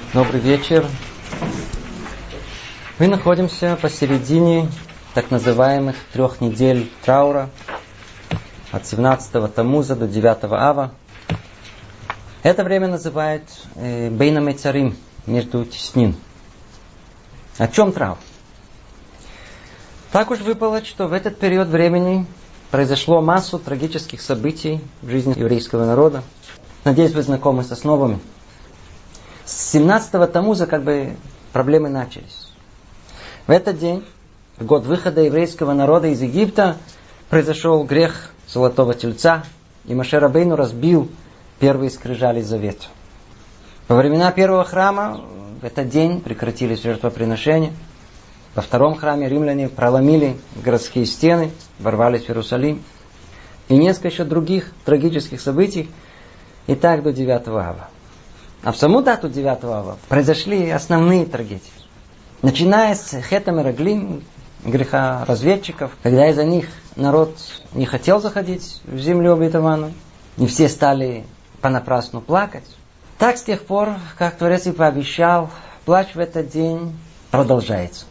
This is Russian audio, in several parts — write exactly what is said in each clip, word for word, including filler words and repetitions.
Добрый вечер. Мы находимся посередине так называемых трех недель траура от семнадцатого Тамуза до девятого Ава. Это время называют э, Бейна Мецарим, между теснин. О чем траур? Так уж выпало, что в этот период времени произошло массу трагических событий в жизни еврейского народа. Надеюсь, вы знакомы с основами. С семнадцатого Тамуза как бы проблемы начались. В этот день, в год выхода еврейского народа из Египта, произошел грех Золотого Тельца, и Моше Рабейну разбил первые скрижали завета. Во времена первого храма в этот день прекратились жертвоприношения. Во втором храме римляне проломили городские стены, ворвались в Иерусалим. И несколько еще других трагических событий, и так до девятого Ава. А в саму дату девятого Ава произошли основные трагедии. Начиная с Хета Мераглим, греха разведчиков, когда из-за них народ не хотел заходить в землю обетованную, и все стали понапрасну плакать. Так с тех пор, как Творец и пообещал, плач в этот день продолжается.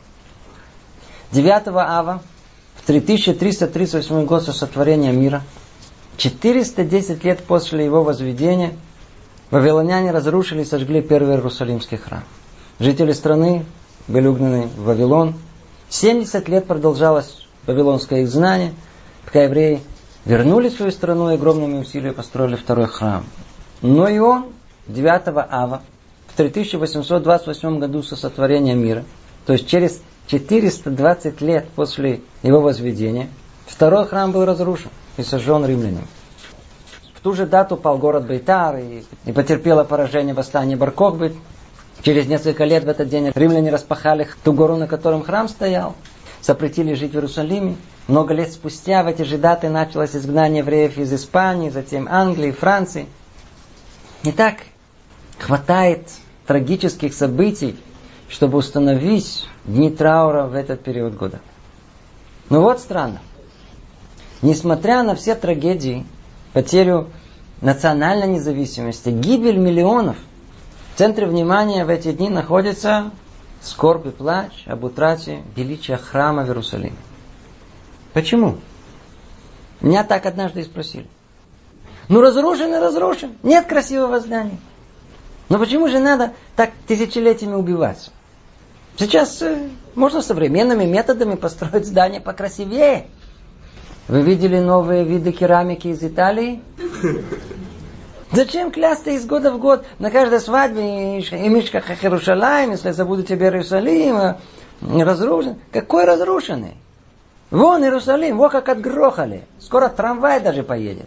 девятого Ава, в три тысячи триста тридцать восьмой год со сотворения мира, четыреста десять лет после его возведения, вавилоняне разрушили и сожгли первый Иерусалимский храм. Жители страны были угнаны в Вавилон. семьдесят лет продолжалось вавилонское изгнание, пока евреи вернули свою страну и огромными усилиями построили второй храм. Но и он, девятого Ава, в три тысячи восемьсот двадцать восьмом году со сотворения мира, то есть через четыреста двадцать лет после его возведения, второй храм был разрушен и сожжен римлянами. В ту же дату пал город Бейтар и, и потерпело поражение восстание Бар-Кохбы. Через несколько лет в этот день римляне распахали ту гору, на котором храм стоял, запретили жить в Иерусалиме. Много лет спустя в эти же даты началось изгнание евреев из Испании, затем Англии, Франции. Итак, хватает трагических событий, чтобы установить дни траура в этот период года. Но вот странно. Несмотря на все трагедии, потерю национальной независимости, гибель миллионов, в центре внимания в эти дни находится скорбь и плач об утрате величия храма в Иерусалиме. Почему? Меня так однажды и спросили. Ну разрушен и разрушен. Нет красивого здания. Но почему же надо так тысячелетиями убиваться? Сейчас э, можно современными методами построить здание покрасивее. Вы видели новые виды керамики из Италии? Зачем клясться из года в год на каждой свадьбе и мишках Иерусалим, если забуду тебе Иерусалим, разрушен? Какой разрушенный? Вон Иерусалим, вот как отгрохали. Скоро трамвай даже поедет.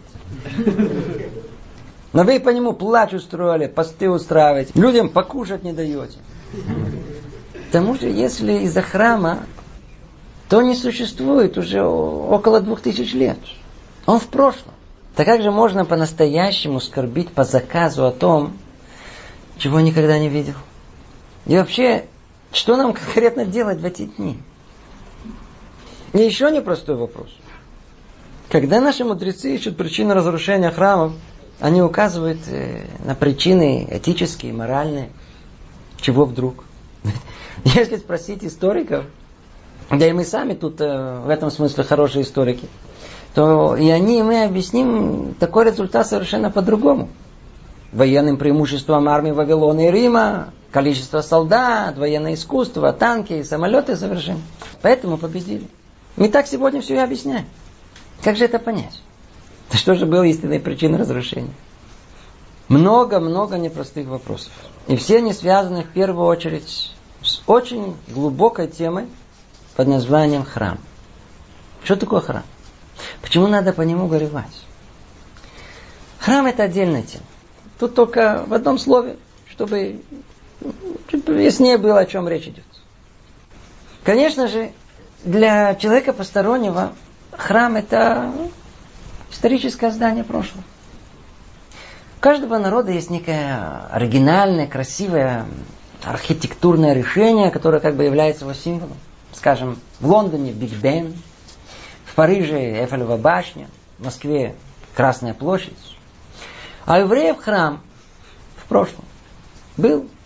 Но вы по нему плач устроили, посты устраиваете, людям покушать не даете. К тому же, если из-за храма, то не существует уже около двух тысяч лет. Он в прошлом. Так как же можно по-настоящему скорбить по заказу о том, чего никогда не видел? И вообще, что нам конкретно делать в эти дни? И еще непростой вопрос. Когда наши мудрецы ищут причины разрушения храмов, они указывают на причины этические, моральные. Чего вдруг? Если спросить историков, да и мы сами тут в этом смысле хорошие историки, то и они, и мы объясним такой результат совершенно по-другому. Военным преимуществом армии Вавилона и Рима, количество солдат, военное искусство, танки, самолеты совершенно. Поэтому победили. Мы так сегодня все и объясняем. Как же это понять? Что же было истинной причиной разрушения? Много-много непростых вопросов. И все они связаны в первую очередь с очень глубокой темой под названием храм. Что такое храм? Почему надо по нему горевать? Храм — это отдельная тема. Тут только в одном слове, чтобы чуть яснее было, о чем речь идет. Конечно же, для человека постороннего храм — это историческое здание прошлого. У каждого народа есть некое оригинальное, красивое архитектурное решение, которое как бы является его символом. Скажем, в Лондоне Биг Бен, в Париже Эйфелева башня, в Москве Красная площадь. А у евреев храм в прошлом был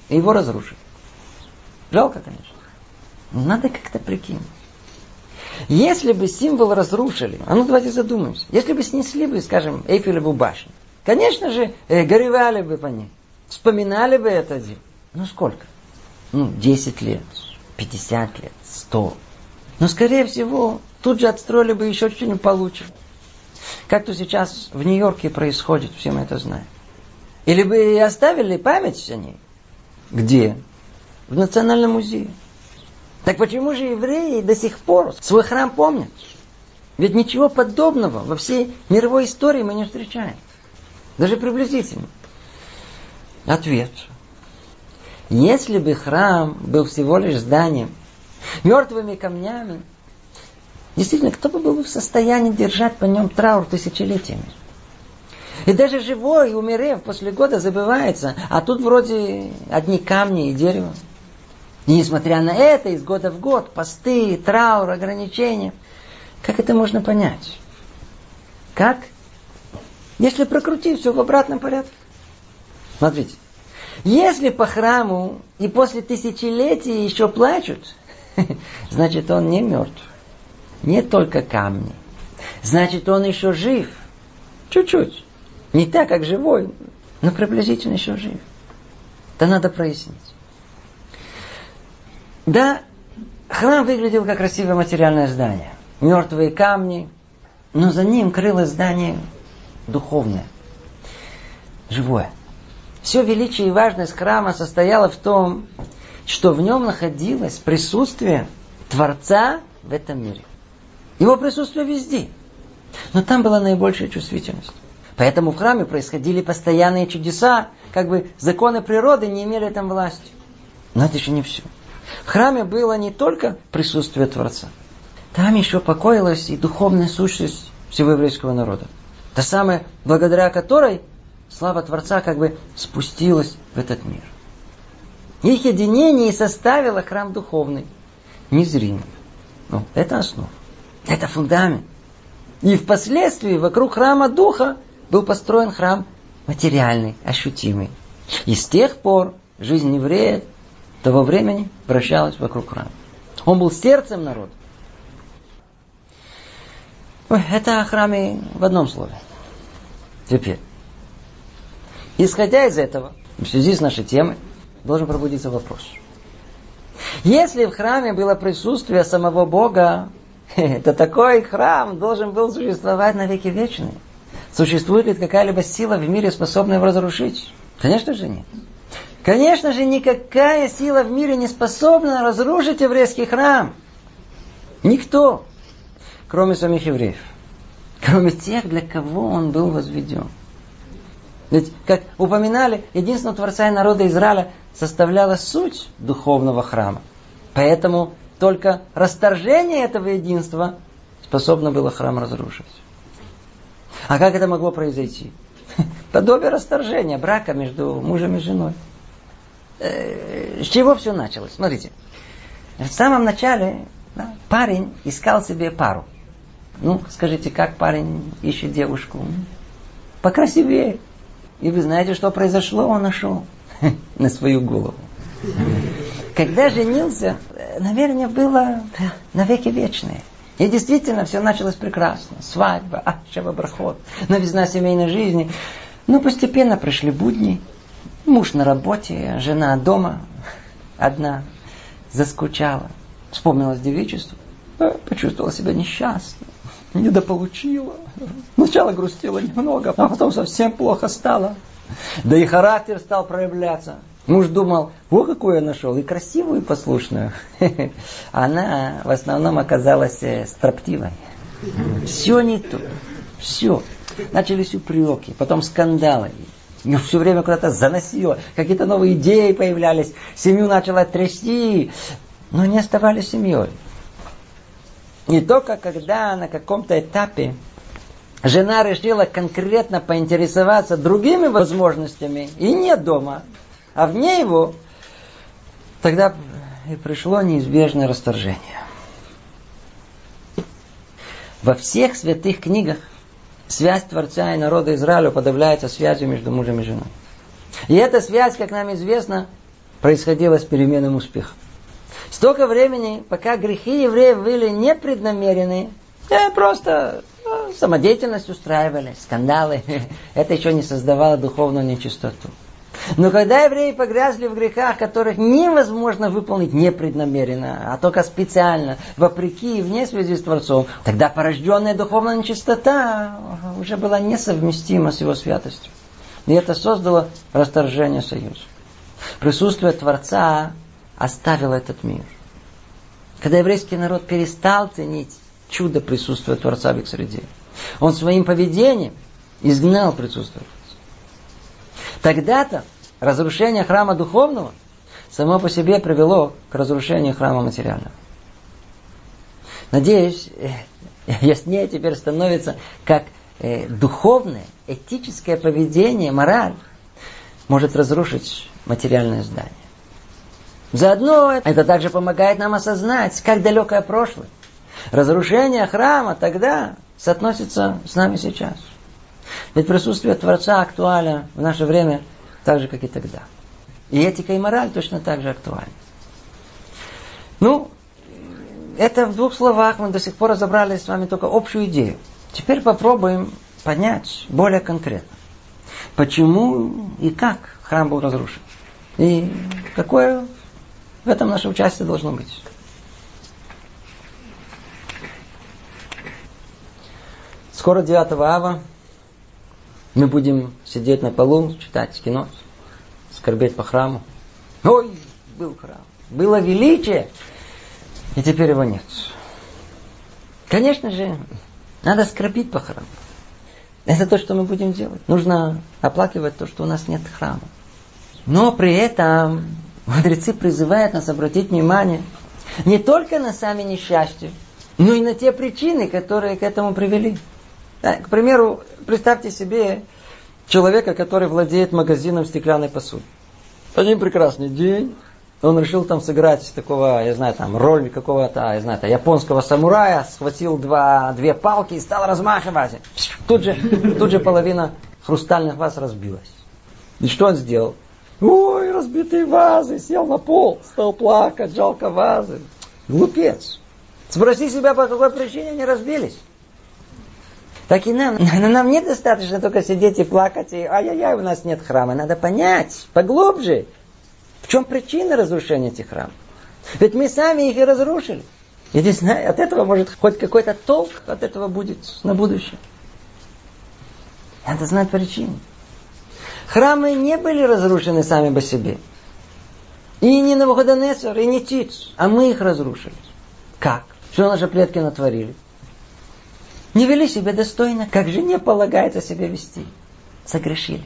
И его разрушили. Жалко, конечно. Но надо как-то прикинуть. Если бы символ разрушили, а ну давайте задумаемся, если бы снесли бы, скажем, Эйфелеву башню, конечно же, э, горевали бы по ней, вспоминали бы это дело. Ну сколько? Ну, десять лет, пятьдесят лет, сто. Но, скорее всего, тут же отстроили бы еще что-нибудь получше. Как то сейчас в Нью-Йорке происходит, все мы это знаем. Или бы оставили память о ней. Где? В Национальном музее. Так почему же евреи до сих пор свой храм помнят? Ведь ничего подобного во всей мировой истории мы не встречаем. Даже приблизительно. Ответ. Если бы храм был всего лишь зданием, мертвыми камнями, действительно, кто бы был в состоянии держать по нем траур тысячелетиями? И даже живой, умерев после года, забывается, а тут вроде одни камни и дерево. И несмотря на это, из года в год, посты, траур, ограничения. Как это можно понять? Как? Если прокрутить все в обратном порядке. Смотрите. Если по храму и после тысячелетий еще плачут, значит, он не мертв. Не только камни. Значит, он еще жив. Чуть-чуть. Не так, как живой, но приблизительно еще жив. Это надо прояснить. Да, храм выглядел как красивое материальное здание. Мертвые камни, но за ним крылось здание духовное, живое. Все величие и важность храма состояло в том, что в нем находилось присутствие Творца в этом мире. Его присутствие везде. Но там была наибольшая чувствительность. Поэтому в храме происходили постоянные чудеса, как бы законы природы не имели там власти. Но это еще не все. В храме было не только присутствие Творца. Там еще покоилась и духовная сущность всего еврейского народа. Та самая, благодаря которой слава Творца как бы спустилась в этот мир. Их единение составило храм духовный, незримый. Ну, это основа. Это фундамент. И впоследствии вокруг храма духа был построен храм материальный, ощутимый. И с тех пор жизнь еврея того времени вращалась вокруг храма. Он был сердцем народа. Ой, это о храме в одном слове. Теперь, исходя из этого, в связи с нашей темой, должен пробудиться вопрос. Если в храме было присутствие самого Бога, то такой храм должен был существовать на веки вечные. Существует ли какая-либо сила в мире, способная его разрушить? Конечно же нет. Конечно же, никакая сила в мире не способна разрушить еврейский храм. Никто. Кроме самих евреев. Кроме тех, для кого он был возведен. Ведь, как упоминали, единство Творца и народа Израиля составляла суть духовного храма. Поэтому только расторжение этого единства способно было храм разрушить. А как это могло произойти? Подобие расторжения брака между мужем и женой. С чего все началось? Смотрите. В самом начале да, парень искал себе пару. Ну, скажите, как парень ищет девушку? Покрасивее. И вы знаете, что произошло? Он нашел на свою голову. Когда женился, намерение было навеки вечное. И действительно, все началось прекрасно. Свадьба, а, шава-брахот, новизна семейной жизни. Но постепенно пришли будни. Муж на работе, жена дома. Одна заскучала. Вспомнилась девичество. Почувствовала себя несчастной. Недополучила. Сначала грустила немного, а потом совсем плохо стало. Да и характер стал проявляться. Муж думал, о, какую я нашел, и красивую, и послушную. Она в основном оказалась строптивой. Все не то. Все. Начались упреки, потом скандалы. Ее все время куда-то заносило. Какие-то новые идеи появлялись. Семью начала трясти. Но не оставались семьей. И только когда на каком-то этапе жена решила конкретно поинтересоваться другими возможностями, и не дома, а вне его, тогда и пришло неизбежное расторжение. Во всех святых книгах связь Творца и народа Израиля уподобляется связью между мужем и женой. И эта связь, как нам известно, происходило с переменным успехом. Столько времени, пока грехи евреев были непреднамеренные, э, просто э, самодеятельность устраивали, скандалы. Это еще не создавало духовную нечистоту. Но когда евреи погрязли в грехах, которых невозможно выполнить непреднамеренно, а только специально, вопреки и вне связи с Творцом, тогда порожденная духовная нечистота уже была несовместима с его святостью. И это создало расторжение союза. Присутствие Творца оставило этот мир. Когда еврейский народ перестал ценить чудо присутствия Творца в их среде, он своим поведением изгнал присутствие Творца. Тогда-то разрушение храма духовного само по себе привело к разрушению храма материального. Надеюсь, яснее теперь становится, как э, духовное, этическое поведение, мораль может разрушить материальное здание. Заодно это также помогает нам осознать, как далекое прошлое. Разрушение храма тогда соотносится с нами сейчас. Ведь присутствие Творца актуально в наше время так же, как и тогда. И этика и мораль точно так же актуальны. Ну, это в двух словах мы до сих пор разобрали с вами только общую идею. Теперь попробуем понять более конкретно, почему и как храм был разрушен. И какое в этом наше участие должно быть. Скоро девятого ава мы будем сидеть на полу, читать кино, скорбеть по храму. Ой, был храм, было величие, и теперь его нет. Конечно же, надо скорбить по храму. Это то, что мы будем делать. Нужно оплакивать то, что у нас нет храма. Но при этом мудрецы призывают нас обратить внимание не только на сами несчастья, но и на те причины, которые к этому привели. К примеру, представьте себе человека, который владеет магазином стеклянной посуды. Один прекрасный день он решил там сыграть такого, я знаю, там роль какого-то, я знаю, японского самурая, схватил два, две палки и стал размахивать. Тут же, тут же половина хрустальных ваз разбилась. И что он сделал? Ой, разбитые вазы, сел на пол, стал плакать, жалко вазы. Глупец. Спроси себя, по какой причине они разбились. Так и нам. Нам недостаточно только сидеть и плакать, и ай-яй-яй, у нас нет храма. Надо понять поглубже, в чем причина разрушения этих храмов. Ведь мы сами их и разрушили. И не знаю, от этого может хоть какой-то толк от этого будет на будущее. Надо знать причину. Храмы не были разрушены сами по себе. И не Навуходоносор, и не Тит, а мы их разрушили. Как? Что наши предки натворили? Не вели себя достойно, как же не полагается себя вести. Согрешили.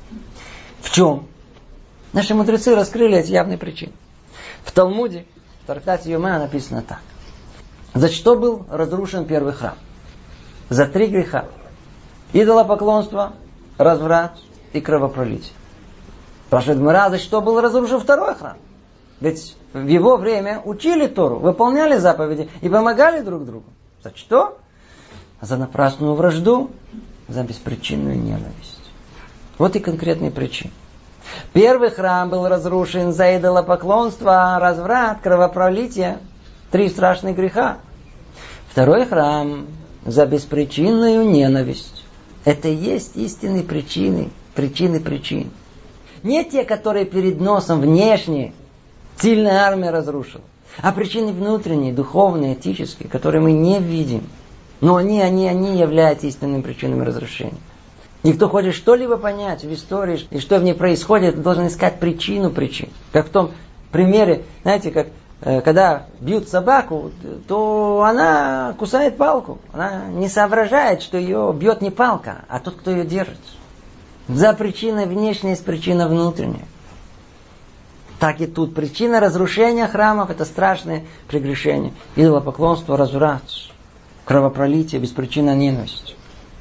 В чем? Наши мудрецы раскрыли эти явные причины. В Талмуде, в трактате Йома написано так. За что был разрушен первый храм? За три греха. Идолопоклонство, разврат и кровопролитие. Спрашивает Гмара, за что был разрушен второй храм? Ведь в его время учили Тору, выполняли заповеди и помогали друг другу. За что? За напрасную вражду, за беспричинную ненависть. Вот и конкретные причины. Первый храм был разрушен за идолопоклонство, разврат, кровопролитие. Три страшных греха. Второй храм за беспричинную ненависть. Это и есть истинные причины, причины причин. Не те, которые перед носом внешне сильная армия разрушила, а причины внутренние, духовные, этические, которые мы не видим. Но они, они, они являются истинными причинами разрушения. И кто хочет что-либо понять в истории, и что в ней происходит, должен искать причину причин. Как в том примере, знаете, как э, когда бьют собаку, то она кусает палку. Она не соображает, что ее бьет не палка, а тот, кто ее держит. За причиной внешней есть причина внутренняя. Так и тут причина разрушения храмов – это страшное прегрешение. Идолопоклонство, разврат, кровопролитие, беспричинная ненависть.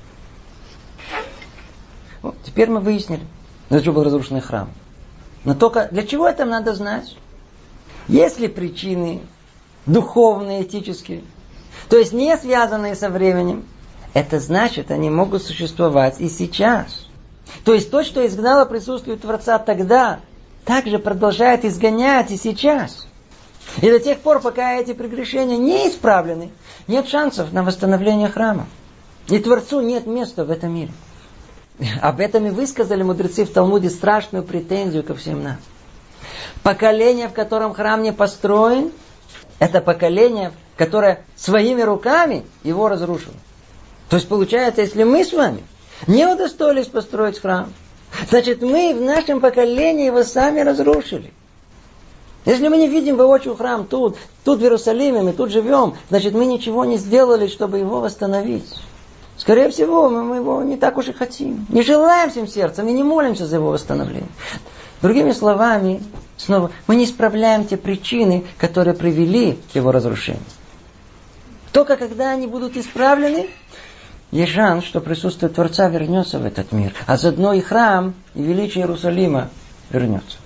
Вот, теперь мы выяснили, для чего был разрушен храм. Но только для чего это надо знать? Есть ли причины духовные, этические, то есть не связанные со временем, это значит, они могут существовать и сейчас. То есть то, что изгнало присутствие Творца тогда, также продолжает изгонять и сейчас. И до тех пор, пока эти прегрешения не исправлены, нет шансов на восстановление храма. И Творцу нет места в этом мире. Об этом и высказали мудрецы в Талмуде страшную претензию ко всем нам. Поколение, в котором храм не построен, это поколение, которое своими руками его разрушило. То есть получается, если мы с вами не удостоились построить храм, значит мы в нашем поколении его сами разрушили. Если мы не видим воочию храм тут, тут в Иерусалиме, мы тут живем, значит мы ничего не сделали, чтобы его восстановить. Скорее всего, мы, мы его не так уж и хотим. Не желаем всем сердцем и не молимся за его восстановление. Другими словами, снова, мы не исправляем те причины, которые привели к его разрушению. Только когда они будут исправлены, есть шанс, что присутствие Творца вернется в этот мир. А заодно и храм, и величие Иерусалима вернется.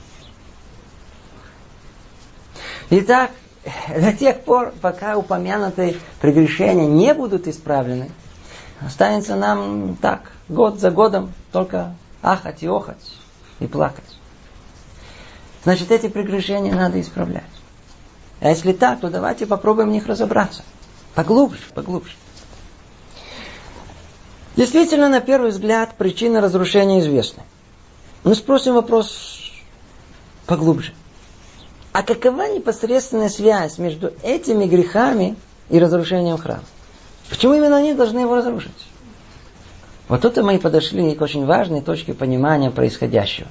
Итак, до тех пор, пока упомянутые прегрешения не будут исправлены, останется нам так, год за годом, только ахать и охать и плакать. Значит, эти прегрешения надо исправлять. А если так, то давайте попробуем в них разобраться. Поглубже, поглубже. Действительно, на первый взгляд, причины разрушения известны. Но спросим вопрос поглубже. А какова непосредственная связь между этими грехами и разрушением храма? Почему именно они должны его разрушить? Вот тут мы и подошли к очень важной точке понимания происходящего.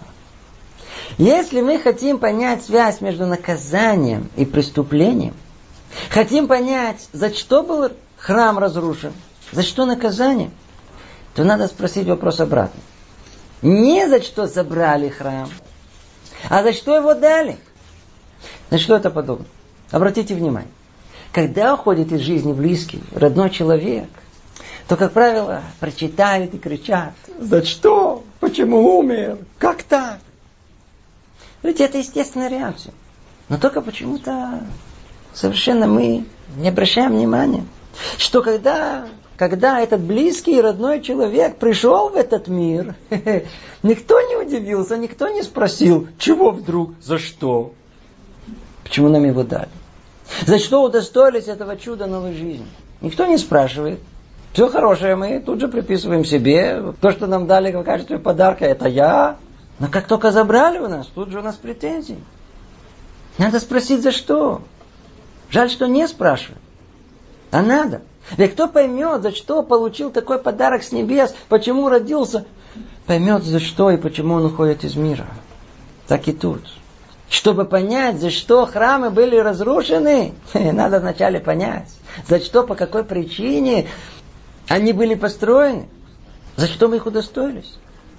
Если мы хотим понять связь между наказанием и преступлением, хотим понять, за что был храм разрушен, за что наказание, то надо спросить вопрос обратно. Не за что забрали храм, а за что его дали. На что это подобно? Обратите внимание. Когда уходит из жизни близкий, родной человек, то, как правило, прочитают и кричат: «За что? Почему умер? Как так?» Ведь это естественная реакция. Но только почему-то совершенно мы не обращаем внимания, что когда, когда этот близкий и родной человек пришел в этот мир, никто не удивился, никто не спросил, чего вдруг, за что. Почему нам его дали? За что удостоились этого чуда новой жизни? Никто не спрашивает. Все хорошее мы тут же приписываем себе. То, что нам дали в качестве подарка, это я. Но как только забрали у нас, тут же у нас претензии. Надо спросить, за что. Жаль, что не спрашивают. А надо. Ведь кто поймет, за что получил такой подарок с небес, почему родился, поймет, за что и почему он уходит из мира. Так и тут. Чтобы понять, за что храмы были разрушены, надо вначале понять, за что, по какой причине они были построены, за что мы их удостоились.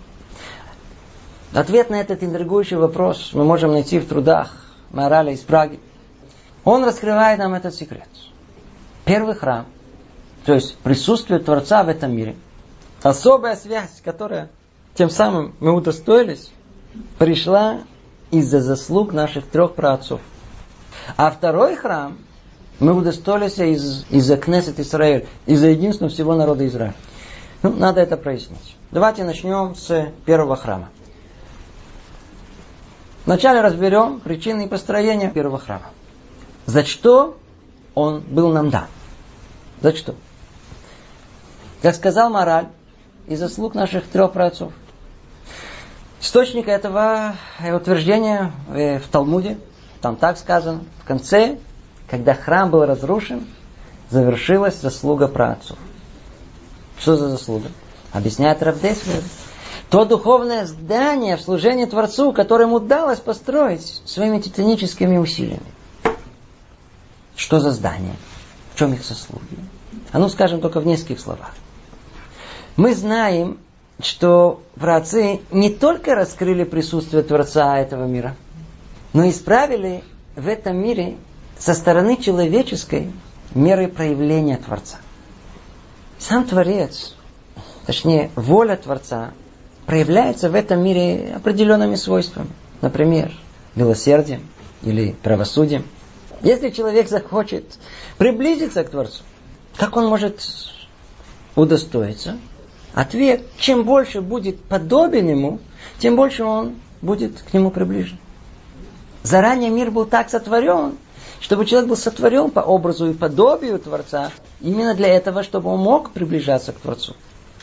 Ответ на этот интригующий вопрос мы можем найти в трудах Маораля из Праги. Он раскрывает нам этот секрет. Первый храм, то есть присутствие Творца в этом мире, особая связь, которая тем самым мы удостоились, пришла из-за заслуг наших трех праотцов. А второй храм мы удостоились из, из-за Кнесет Исраэль, из-за единства всего народа Израиля. Ну, надо это прояснить. Давайте начнем с первого храма. Вначале разберем причины построения первого храма. За что он был нам дан? За что? Как сказал Маораль, из заслуг наших трех праотцов. Источник этого утверждения в Талмуде, там так сказано, в конце, когда храм был разрушен, завершилась заслуга праотцов. Что за заслуга? Объясняет Рав Деслер. То духовное здание в служении Творцу, которое ему удалось построить своими титаническими усилиями. Что за здание? В чем их заслуги? А ну скажем только в нескольких словах. Мы знаем, что праотцы не только раскрыли присутствие Творца этого мира, но исправили в этом мире со стороны человеческой меры проявления Творца. Сам Творец, точнее воля Творца, проявляется в этом мире определенными свойствами. Например, милосердием или правосудием. Если человек захочет приблизиться к Творцу, как он может удостоиться? Ответ: чем больше будет подобен ему, тем больше он будет к нему приближен. Заранее мир был так сотворен, чтобы человек был сотворен по образу и подобию Творца, именно для этого, чтобы он мог приближаться к Творцу.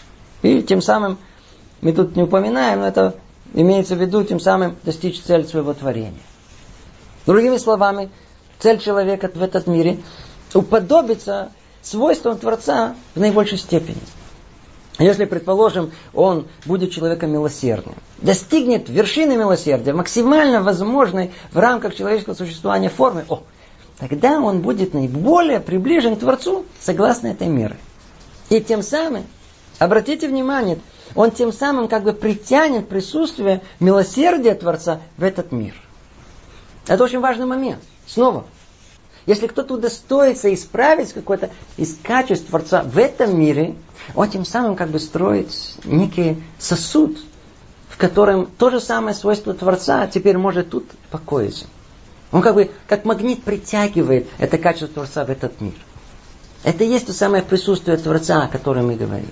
И тем самым, мы тут не упоминаем, но это имеется в виду, тем самым достичь цель своего творения. Другими словами, цель человека в этом мире уподобиться свойствам Творца в наибольшей степени. Если, предположим, он будет человеком милосердным, достигнет вершины милосердия, максимально возможной в рамках человеческого существования формы, о, тогда он будет наиболее приближен к Творцу согласно этой мере. И тем самым, обратите внимание, он тем самым как бы притянет присутствие милосердия Творца в этот мир. Это очень важный момент. Снова, если кто-то удостоится исправить какое-то из качеств Творца в этом мире, он тем самым как бы строит некий сосуд, в котором то же самое свойство Творца теперь может тут покоиться. Он как бы как магнит притягивает это качество Творца в этот мир. Это и есть то самое присутствие Творца, о котором мы говорим.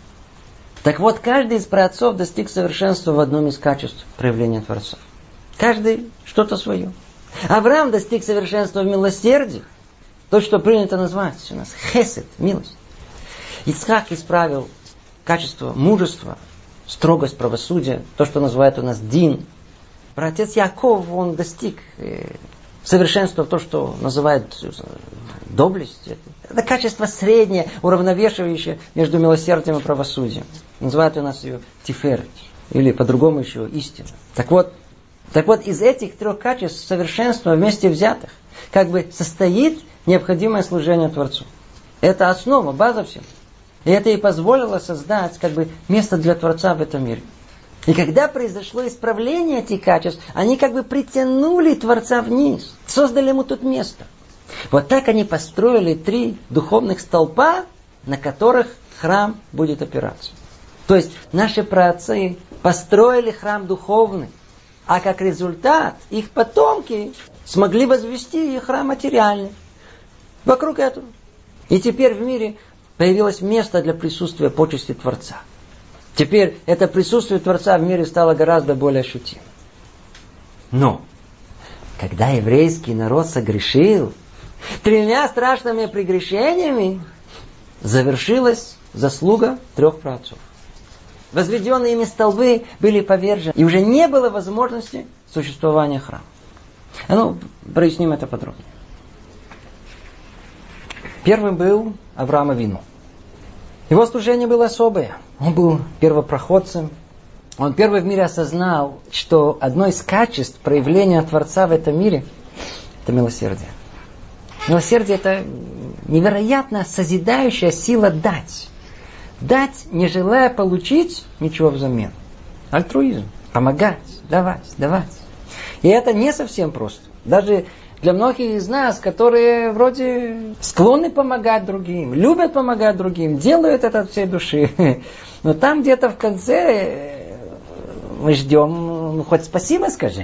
Так вот, каждый из праотцов достиг совершенства в одном из качеств проявления Творца. Каждый что-то свое. Авраам достиг совершенства в милосердии. То, что принято назвать у нас хесед, милость. Ицхак исправил качество мужества, строгость правосудия, то, что называют у нас дин. Праотец Яков, он достиг э, совершенства в том, что называют доблесть. Это качество среднее, уравновешивающее между милосердием и правосудием. Называют у нас ее тиферет, или по-другому еще истина. Так вот, так вот, из этих трех качеств совершенства вместе взятых как бы состоит необходимое служение Творцу. Это основа, база всего. И это и позволило создать как бы место для Творца в этом мире. И когда произошло исправление этих качеств, они как бы притянули Творца вниз, создали ему тут место. Вот так они построили три духовных столпа, на которых храм будет опираться. То есть наши праотцы построили храм духовный, а как результат их потомки смогли возвести и храм материальный. Вокруг этого. И теперь в мире появилось место для присутствия почести Творца. Теперь это присутствие Творца в мире стало гораздо более ощутимым. Но, когда еврейский народ согрешил, тремя страшными прегрешениями завершилась заслуга трех праотцов. Возведенные ими столбы были повержены, и уже не было возможности существования храма. А ну, проясним это подробнее. Первым был Авраам Авину. Его служение было особое. Он был первопроходцем. Он первый в мире осознал, что одно из качеств проявления Творца в этом мире – это милосердие. Милосердие – это невероятно созидающая сила дать. Дать, не желая получить ничего взамен. Альтруизм. Помогать, давать, давать. И это не совсем просто. Даже для многих из нас, которые вроде склонны помогать другим, любят помогать другим, делают это от всей души. Но там где-то в конце мы ждем, ну хоть спасибо скажи.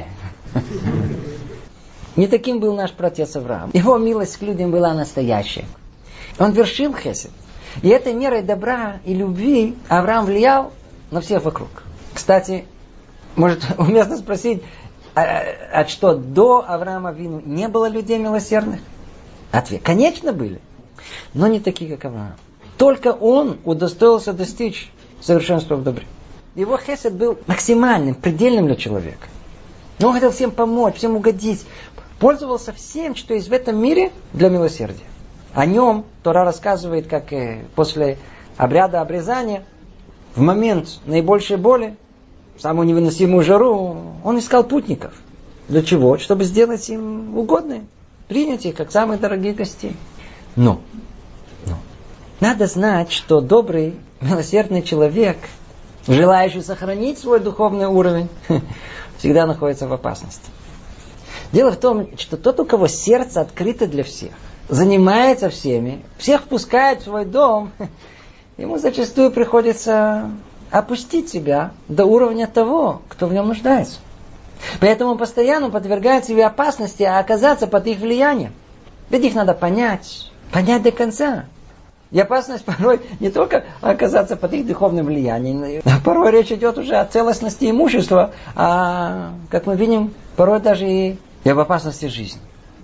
Не таким был наш праотец Авраам. Его милость к людям была настоящая. Он вершил хесед. И этой мерой добра и любви Авраам влиял на всех вокруг. Кстати, может уместно спросить, а, а что, до Авраама Авину не было людей милосердных? Ответ. Конечно, были. Но не такие, как Авраам. Только он удостоился достичь совершенства в добре. Его хесед был максимальным, предельным для человека. Он хотел всем помочь, всем угодить. Пользовался всем, что есть в этом мире для милосердия. О нем Тора рассказывает, как после обряда обрезания, в момент наибольшей боли, в самую невыносимую жару, он искал путников. Для чего? Чтобы сделать им угодное. Принять их, как самых дорогих гостей. Но, но надо знать, что добрый, милосердный человек, желающий сохранить свой духовный уровень, всегда находится в опасности. Дело в том, что тот, у кого сердце открыто для всех, занимается всеми, всех впускает в свой дом, ему зачастую приходится опустить себя до уровня того, кто в нем нуждается. Поэтому он постоянно подвергает себе опасности оказаться под их влиянием. Ведь их надо понять, понять до конца. И опасность порой не только оказаться под их духовным влиянием, а порой речь идет уже о целостности имущества, а, как мы видим, порой даже и и об опасности жизни.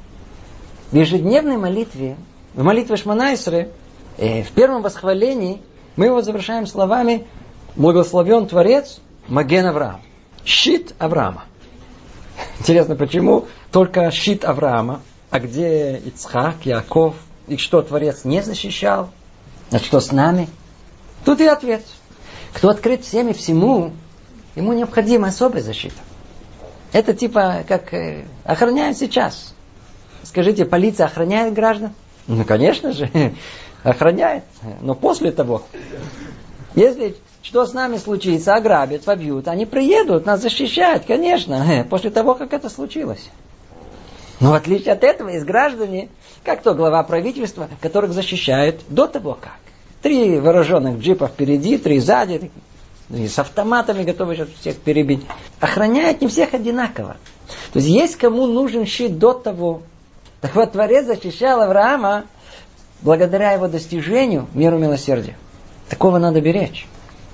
В ежедневной молитве, в молитве Шмона Исре, в первом восхвалении, мы его завершаем словами «Благословен Творец Маген Авраам». Щит Авраама. Интересно, почему только щит Авраама? А где Ицхак, Яков? И что Творец не защищал? А что с нами? Тут и ответ. Кто открыт всем и всему, ему необходима особая защита. Это типа как э, охраняют сейчас. Скажите, полиция охраняет граждан? Ну, конечно же, охраняет. Но после того, если что с нами случится, ограбят, побьют, они приедут нас защищать, конечно, после того, как это случилось. Но в отличие от этого, есть граждане, как то глава правительства, которых защищают до того как. Три вооруженных джипа впереди, три сзади, и с автоматами готовы сейчас всех перебить. Охраняют не всех одинаково. То есть есть кому нужен щит до того. Так вот, Творец защищал Авраама благодаря его достижению меру милосердия. Такого надо беречь.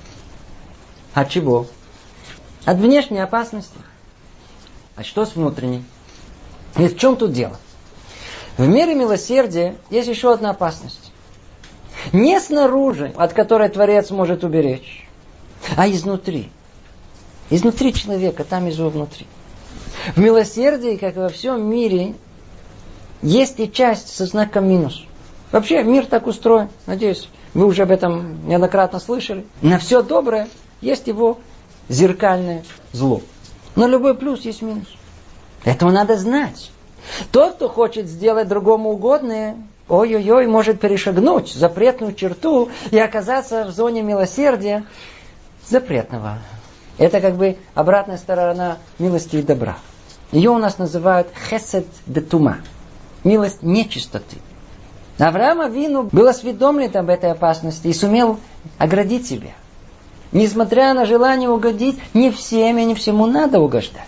От чего? От внешней опасности. А что с внутренней? И в чем тут дело? В мере милосердия есть еще одна опасность. Не снаружи, от которой Творец может уберечь, а изнутри. Изнутри человека, там и внутри. В милосердии, как и во всем мире, есть и часть со знаком минус. Вообще мир так устроен. Надеюсь, вы уже об этом неоднократно слышали. На все доброе есть его зеркальное зло. Но любой плюс есть минус. Этого надо знать. Тот, кто хочет сделать другому угодное, ой-ой-ой, может перешагнуть запретную черту и оказаться в зоне милосердия запретного. Это как бы обратная сторона милости и добра. Ее у нас называют хесед де тума. Милость нечистоты. Авраам Авину был осведомлен об этой опасности и сумел оградить себя. Несмотря на желание угодить, не всем и не всему надо угождать.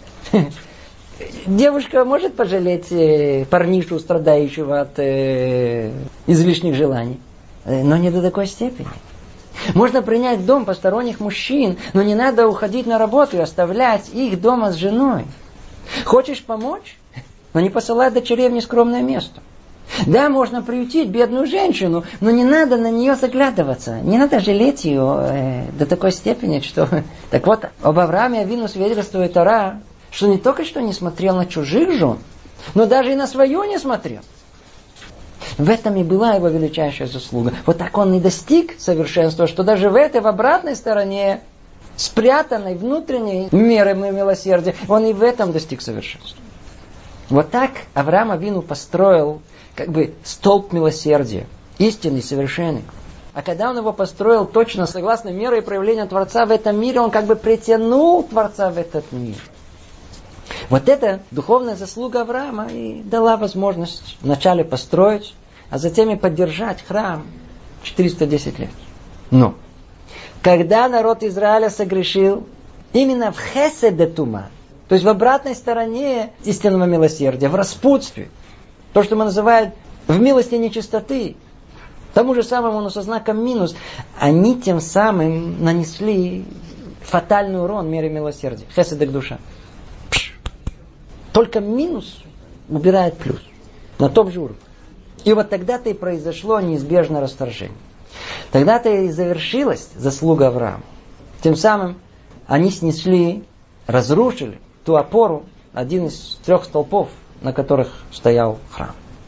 Девушка может пожалеть э, парнишу, страдающего от э, излишних желаний, э, но не до такой степени. Можно принять в дом посторонних мужчин, но не надо уходить на работу и оставлять их дома с женой. Хочешь помочь? Но не посылай дочерей в нескромное место. Да, можно приютить бедную женщину, но не надо на нее заглядываться. Не надо жалеть ее э, до такой степени, что... Так вот, об Аврааме Авину свидетельствует Тора, что не только что не смотрел на чужих жен, но даже и на свою не смотрел. В этом и была его величайшая заслуга. Вот так он и достиг совершенства, что даже в этой, в обратной стороне, спрятанной внутренней мерой милосердия, он и в этом достиг совершенства. Вот так Авраам Авину построил как бы столб милосердия, истинный, совершенный. А когда он его построил точно согласно мере и проявлению Творца в этом мире, он как бы притянул Творца в этот мир. Вот эта духовная заслуга Авраама и дала возможность вначале построить, а затем и поддержать храм четыреста десять лет. Но когда народ Израиля согрешил именно в хесед де тума, то есть в обратной стороне истинного милосердия, в распутстве, то, что мы называем в милости нечистоты, тому же самому, но со знаком минус, они тем самым нанесли фатальный урон мере милосердия. Хесед де душа. Только минус убирает плюс. На том же уровне. И вот тогда-то и произошло неизбежное расторжение. Тогда-то и завершилась заслуга Авраама. Тем самым они снесли, разрушили ту опору, один из трех столпов, на которых стоял храм.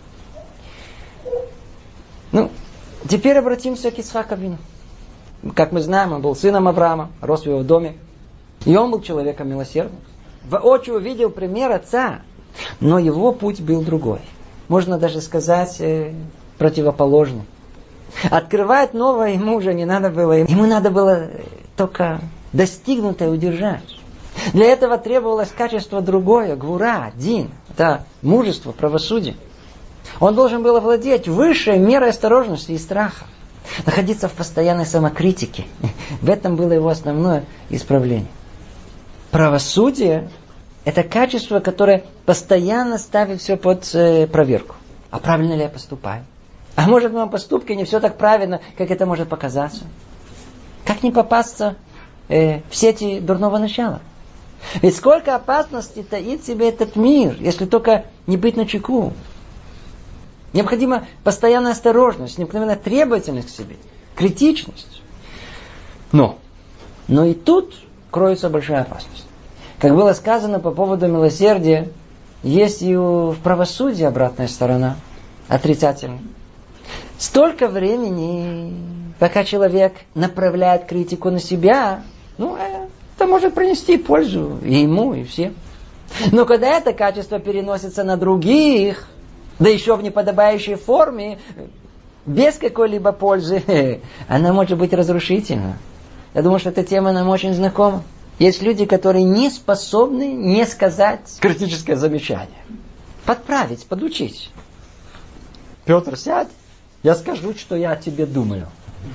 Ну, теперь обратимся к Ицхаку Авину. Как мы знаем, он был сыном Авраама, рос в его доме. И он был человеком милосердным. Воочию увидел пример отца, но его путь был другой. Можно даже сказать, э, противоположный. Открывать новое ему уже не надо было. Ему надо было только достигнутое удержать. Для этого требовалось качество другое, гвура, дин. Это мужество, правосудие. Он должен был овладеть высшей мерой осторожности и страха. Находиться в постоянной самокритике. В этом было его основное исправление. Правосудие – это качество, которое постоянно ставит все под э, проверку. А правильно ли я поступаю? А может, в моем поступке не все так правильно, как это может показаться? Как не попасться э, в сети дурного начала? Ведь сколько опасностей таит в себе этот мир, если только не быть начеку. Необходима постоянная осторожность, необходима требовательность к себе, критичность. Но, но и тут кроется большая опасность. Как было сказано по поводу милосердия, есть и в правосудии обратная сторона, отрицательная. Столько времени, пока человек направляет критику на себя, ну, это может принести пользу и ему, и всем. Но когда это качество переносится на других, да еще в неподобающей форме, без какой-либо пользы, она может быть разрушительна. Я думаю, что эта тема нам очень знакома. Есть люди, которые не способны не сказать критическое замечание. Подправить, подучить. Петр, сядь, я скажу, что я о тебе думаю.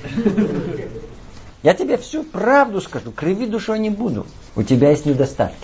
Я тебе всю правду скажу, криви душой не буду. У тебя есть недостатки.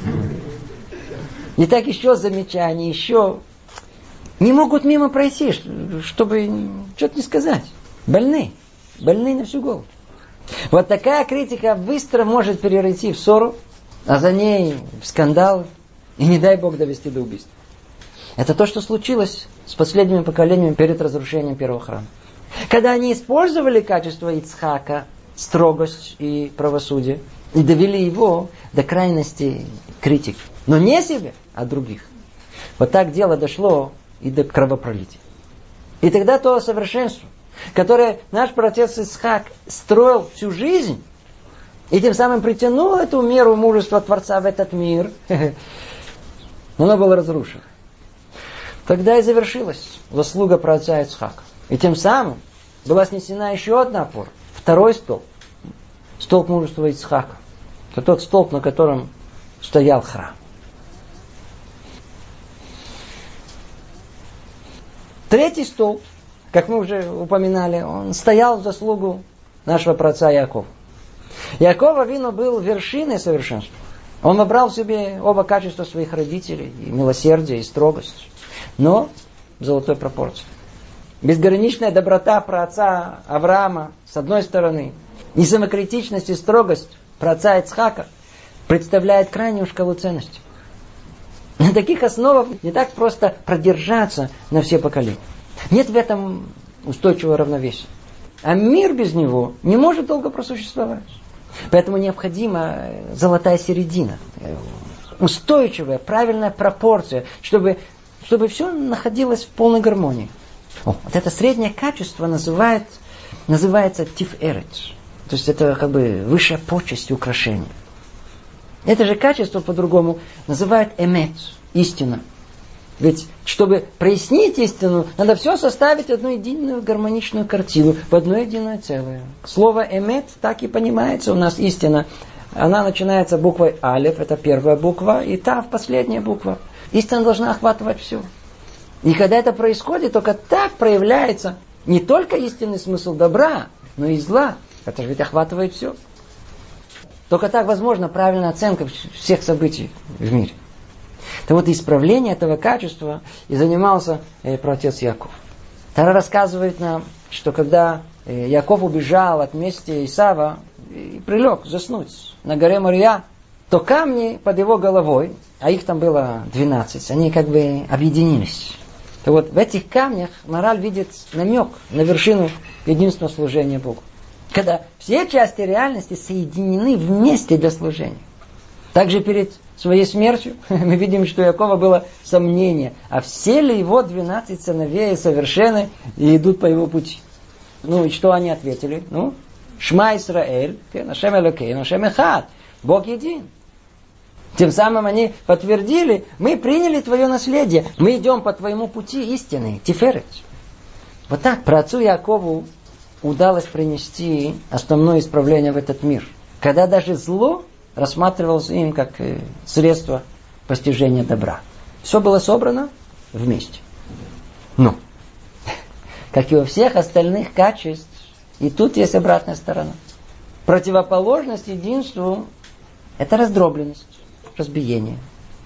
И так еще замечания, еще не могут мимо пройти, чтобы что-то не сказать. Больны. Больны на всю голову. Вот такая критика быстро может перейти в ссору, а за ней в скандал, и не дай Бог довести до убийства. Это то, что случилось с последними поколениями перед разрушением первого храма. Когда они использовали качество Ицхака, строгость и правосудие, и довели его до крайности критики. Но не себе, а других. Вот так дело дошло и до кровопролития. И тогда то совершенство, которое наш праотец Ицхак строил всю жизнь, и тем самым притянул эту меру мужества Творца в этот мир, оно было разрушено. Тогда и завершилась заслуга праотца Ицхака. И тем самым была снесена еще одна опора. Второй столб. Столб мужества Ицхака. Это тот столб, на котором стоял храм. Третий столб, как мы уже упоминали, он стоял в заслугу нашего праотца Якова. Яков Авину был вершиной совершенства. Он вобрал в себе оба качества своих родителей, и милосердие, и строгость, но в золотой пропорции. Безграничная доброта праотца Авраама, с одной стороны, и самокритичность и строгость праотца Ицхака представляет крайнюю шкалу ценностей. На таких основах не так просто продержаться на все поколения. Нет в этом устойчивого равновесия. А мир без него не может долго просуществовать. Поэтому необходима золотая середина, устойчивая, правильная пропорция, чтобы, чтобы все находилось в полной гармонии. О, вот это среднее качество называет, называется тиферет. То есть это как бы высшая почесть и украшение. Это же качество по-другому называют эмет, истина. Ведь, чтобы прояснить истину, надо все составить в одну единую гармоничную картину, в одно единое целое. Слово эмет так и понимается у нас истина. Она начинается буквой алеф, это первая буква, и тав, последняя буква. Истина должна охватывать все. И когда это происходит, только так проявляется не только истинный смысл добра, но и зла. Это же ведь охватывает все. Только так возможна правильная оценка всех событий в мире. То вот исправление этого качества и занимался э, праотец Яков. Тара рассказывает нам, что когда э, Яков убежал от мести Исава и прилег заснуть на горе Мория, то камни под его головой, а их там было двенадцать, они как бы объединились. То вот в этих камнях мораль видит намек на вершину единственного служения Богу. Когда все части реальности соединены вместе для служения. Также перед своей смертью мы видим, что у Якова было сомнение, а все ли его двенадцать сыновей совершенны и идут по его пути. Ну и что они ответили? Ну, Шма Исраэль, Ашем Элокейну, Ашем Эхад, Бог един. Тем самым они подтвердили, мы приняли твое наследие, мы идем по твоему пути истины, Тиферет. Вот так праотцу Якову удалось принести основное исправление в этот мир. Когда даже зло рассматривалось им как средство постижения добра. Все было собрано вместе. Но, как и у всех остальных качеств, и тут есть обратная сторона. Противоположность единству – это раздробленность, разбиение.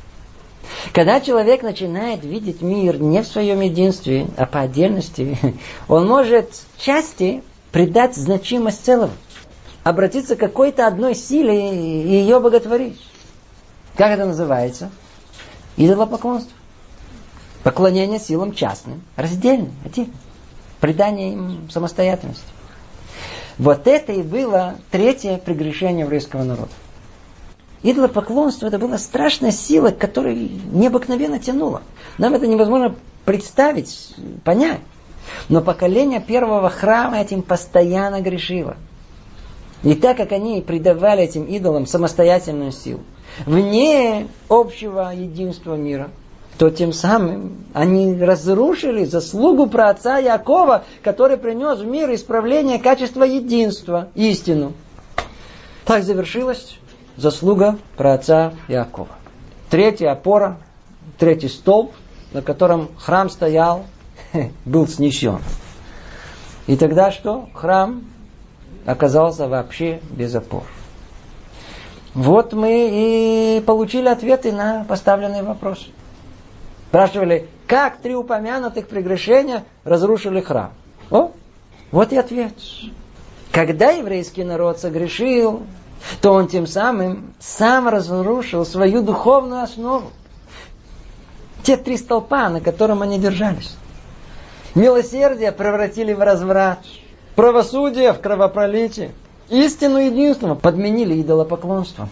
Когда человек начинает видеть мир не в своем единстве, а по отдельности, он может части придать значимость целого, обратиться к какой-то одной силе и ее боготворить. Как это называется? Идолопоклонство. Поклонение силам частным, раздельным, отдельно. Придание им самостоятельности. Вот это и было третье прегрешение еврейского народа. Идолопоклонство — это была страшная сила, которая необыкновенно тянула. Нам это невозможно представить, понять. Но поколение первого храма этим постоянно грешило. И так как они придавали этим идолам самостоятельную силу, вне общего единства мира, то тем самым они разрушили заслугу праотца Якова, который принес в мир исправление качества единства, истину. Так завершилась заслуга праотца Якова. Третья опора, третий столб, на котором храм стоял, был снесен. И тогда что? Храм оказался вообще без опор. Вот мы и получили ответы на поставленные вопросы. Спрашивали, как три упомянутых прегрешения разрушили храм? О, вот и ответ. Когда еврейский народ согрешил, то он тем самым сам разрушил свою духовную основу. Те три столпа, на котором они держались. Милосердие превратили в разврат. Правосудие в кровопролитие. Истину единства подменили идолопоклонством.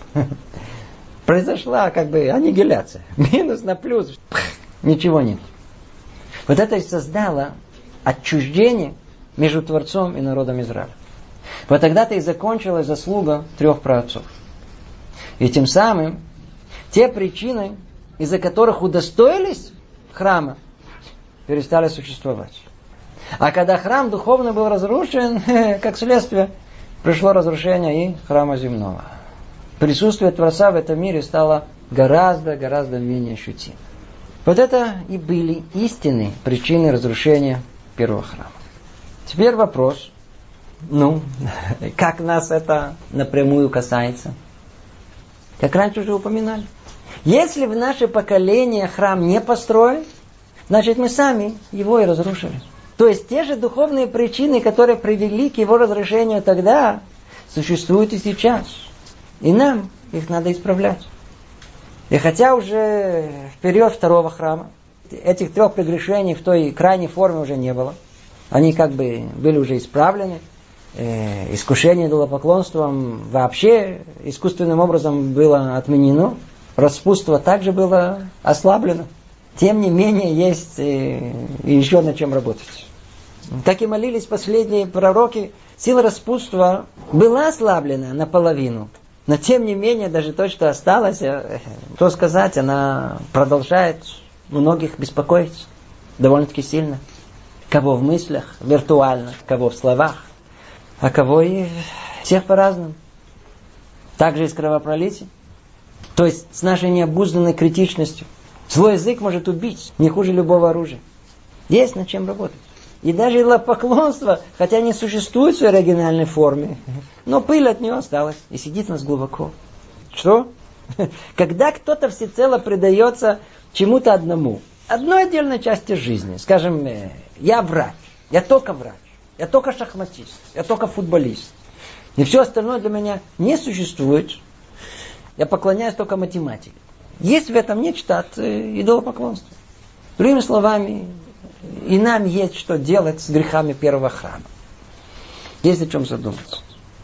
Произошла как бы аннигиляция. Минус на плюс. Ничего нет. Вот это и создало отчуждение между Творцом и народом Израиля. Вот тогда-то и закончилась заслуга трех праотцов. И тем самым те причины, из-за которых удостоились храма, перестали существовать. А когда храм духовно был разрушен, как следствие, пришло разрушение и храма земного. Присутствие Творца в этом мире стало гораздо-гораздо менее ощутимо. Вот это и были истинные причины разрушения первого храма. Теперь вопрос, ну, как нас это напрямую касается? Как раньше уже упоминали. Если в наше поколение храм не построен, значит мы сами его и разрушили. То есть те же духовные причины, которые привели к его разрушению тогда, существуют и сейчас. И нам их надо исправлять. И хотя уже в период второго храма этих трех прегрешений в той крайней форме уже не было. Они как бы были уже исправлены. Э, искушение идолопоклонством вообще искусственным образом было отменено. Распутство также было ослаблено. Тем не менее, есть и, и еще над чем работать. Как и молились последние пророки, сила распутства была ослаблена наполовину. Но тем не менее, даже то, что осталось, что сказать, она продолжает многих беспокоить довольно-таки сильно. Кого в мыслях, виртуально, кого в словах, а кого и всех по-разному. Также и с кровопролитием. То есть с нашей необузданной критичностью. Злой язык может убить, не хуже любого оружия. Есть над чем работать. И даже идолопоклонство, хотя не существует в своей оригинальной форме, но пыль от него осталась и сидит у нас глубоко. Что? Когда кто-то всецело предается чему-то одному, одной отдельной части жизни, скажем, я врач, я только врач, я только шахматист, я только футболист, и все остальное для меня не существует, я поклоняюсь только математике. Есть в этом нечто от идолопоклонства. Другими словами, и нам есть что делать с грехами первого храма. Есть о чем задуматься.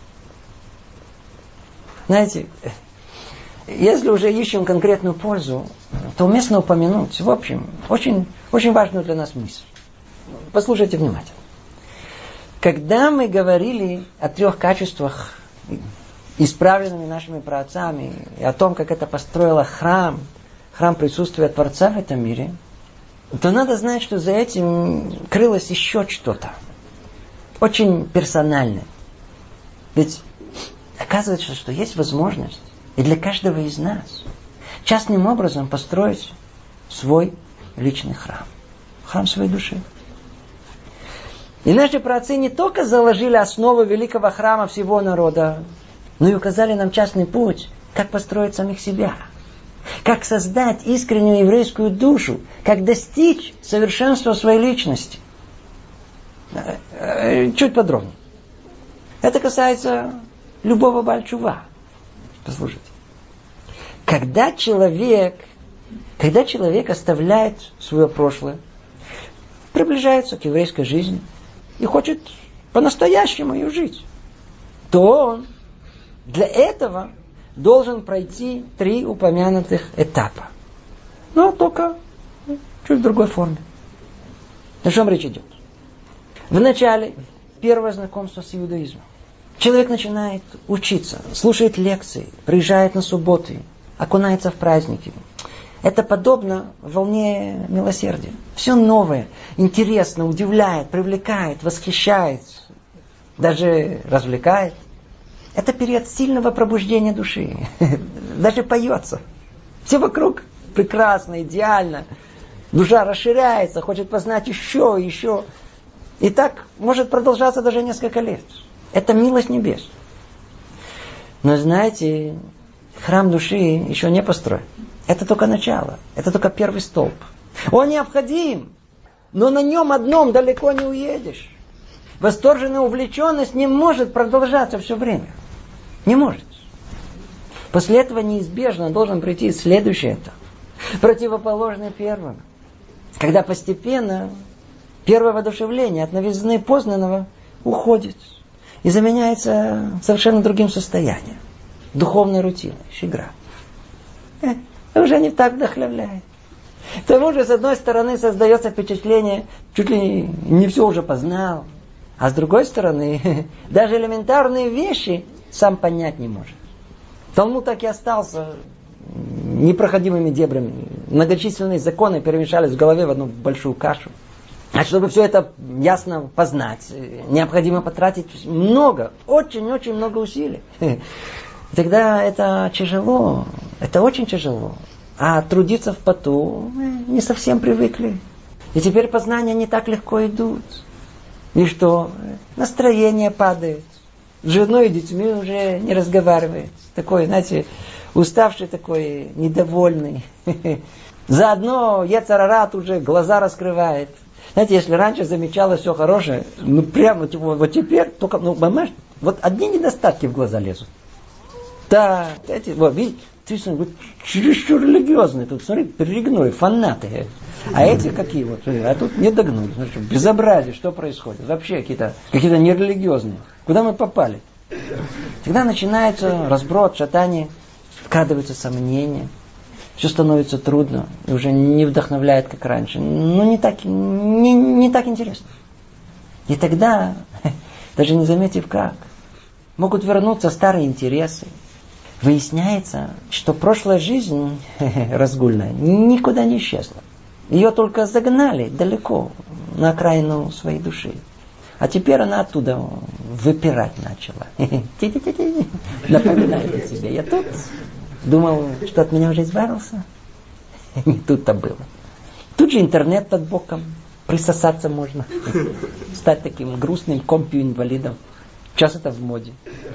Знаете, если уже ищем конкретную пользу, то уместно упомянуть, в общем, очень, очень важную для нас мысль. Послушайте внимательно. Когда мы говорили о трех качествах, исправленными нашими праотцами, и о том, как это построило храм, храм присутствия Творца в этом мире, то надо знать, что за этим крылось еще что-то. Очень персональное. Ведь оказывается, что есть возможность и для каждого из нас частным образом построить свой личный храм. Храм своей души. И наши праотцы не только заложили основу великого храма всего народа, но и указали нам частный путь, как построить самих себя. Как создать искреннюю еврейскую душу, как достичь совершенства своей личности. Чуть подробнее. Это касается любого бааль тшува. Послушайте. Когда человек, когда человек оставляет свое прошлое, приближается к еврейской жизни и хочет по-настоящему ее жить, то он для этого должен пройти три упомянутых этапа. Но только чуть в другой форме. О чем речь идет? Вначале первое знакомство с иудаизмом. Человек начинает учиться, слушает лекции, приезжает на субботы, окунается в праздники. Это подобно волне милосердия. Все новое, интересно, удивляет, привлекает, восхищает, даже развлекает. Это период сильного пробуждения души. Даже поется. Все вокруг прекрасно, идеально. Душа расширяется, хочет познать еще, еще. И так может продолжаться даже несколько лет. Это милость небес. Но знаете, храм души еще не построен. Это только начало. Это только первый столб. Он необходим. Но на нем одном далеко не уедешь. Восторженная увлеченность не может продолжаться все время. Не может. После этого неизбежно должен прийти следующий этап. Противоположный первому. Когда постепенно первое воодушевление от новизны познанного уходит и заменяется совершенно другим состоянием. Духовной рутиной, шигра. Э, уже не так вдохновляет. К тому же, с одной стороны, создается впечатление, чуть ли не все уже познал. А с другой стороны, даже элементарные вещи сам понять не может. Талмуд так и остался непроходимыми дебрями. Многочисленные законы перемешались в голове в одну большую кашу. А чтобы все это ясно познать, необходимо потратить много, очень-очень много усилий. Тогда это тяжело, это очень тяжело. А трудиться в поту не совсем привыкли. И теперь познания не так легко идут. И что? Настроение падает. С женой и детьми уже не разговаривает. Такой, знаете, уставший такой, недовольный. Заодно йецер ара уже глаза раскрывает. Знаете, если раньше замечалось все хорошее, ну прямо типа, вот теперь только, ну понимаешь, вот одни недостатки в глаза лезут. Да, эти, вот, видите, ты вот, чересчур религиозные, тут, смотри, перегнули, фанаты. А эти какие вот, а тут не догнули. Значит, безобразие, что происходит? Вообще какие-то, какие-то нерелигиозные. Куда мы попали? Тогда начинается разброд, шатание, вкрадываются сомнения. Все становится трудно, и уже не вдохновляет, как раньше. Ну, не так, не, не так интересно. И тогда, даже не заметив как, могут вернуться старые интересы. Выясняется, что прошлая жизнь разгульная никуда не исчезла. Ее только загнали далеко, на окраину своей души. А теперь она оттуда выпирать начала. Напоминает о себе. Я тут думал, что от меня уже избавился. Не тут-то было. Тут же интернет под боком. Присосаться можно. Стать таким грустным компью-инвалидом. Сейчас это в моде.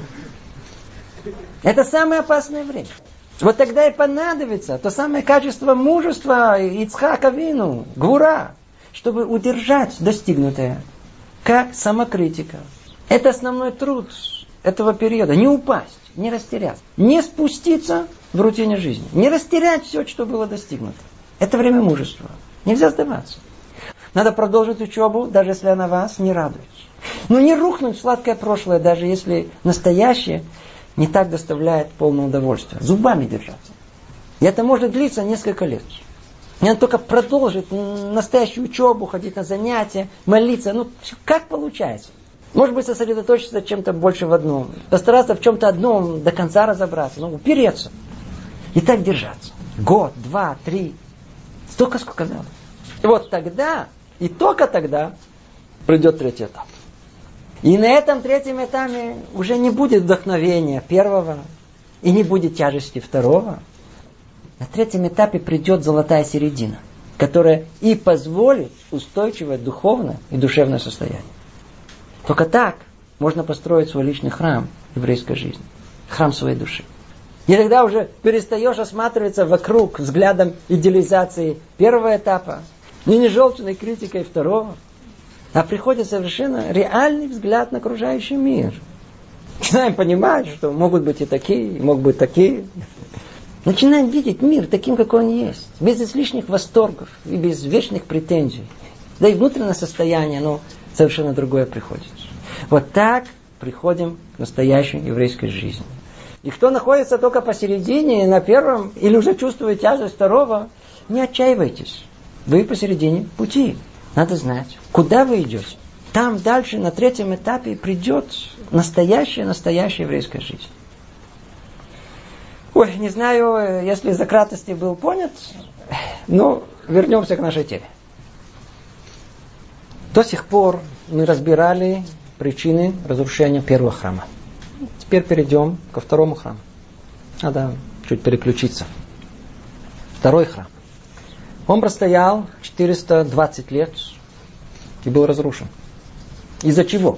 Это самое опасное время. Вот тогда и понадобится то самое качество мужества Ицхак Авину, гвура, чтобы удержать достигнутое, как самокритика. Это основной труд этого периода. Не упасть, не растеряться, не спуститься в рутине жизни, не растерять все, что было достигнуто. Это время мужества. Нельзя сдаваться. Надо продолжить учебу, даже если она вас не радует. Но не рухнуть в сладкое прошлое, даже если настоящее не так доставляет полное удовольствие. Зубами держаться. И это может длиться несколько лет. И надо только продолжить настоящую учебу, ходить на занятия, молиться. Ну, как получается? Может быть, сосредоточиться чем-то больше в одном. Постараться в чем-то одном до конца разобраться. Ну, упереться. И так держаться. Год, два, три. Столько, сколько надо. И вот тогда, и только тогда, придет третий этап. И на этом третьем этапе уже не будет вдохновения первого, и не будет тяжести второго. На третьем этапе придет золотая середина, которая и позволит устойчивое духовное и душевное состояние. Только так можно построить свой личный храм еврейской жизни. Храм своей души. И тогда уже перестаешь осматриваться вокруг взглядом идеализации первого этапа, и не желчной критикой второго. А приходит совершенно реальный взгляд на окружающий мир. Начинаем понимать, что могут быть и такие, и могут быть такие. Начинаем видеть мир таким, какой он есть. Без излишних восторгов и без вечных претензий. Да и внутреннее состояние, оно совершенно другое приходит. Вот так приходим к настоящей еврейской жизни. И кто находится только посередине, на первом, или уже чувствует тяжесть второго, не отчаивайтесь. Вы посередине пути. Надо знать, куда вы идете. Там дальше, на третьем этапе, придет настоящая-настоящая еврейская жизнь. Ой, не знаю, если за кратости был понят, но вернемся к нашей теме. До сих пор мы разбирали причины разрушения первого храма. Теперь перейдем ко второму храму. Надо чуть переключиться. Второй храм. Он простоял четыреста двадцать лет и был разрушен. Из-за чего?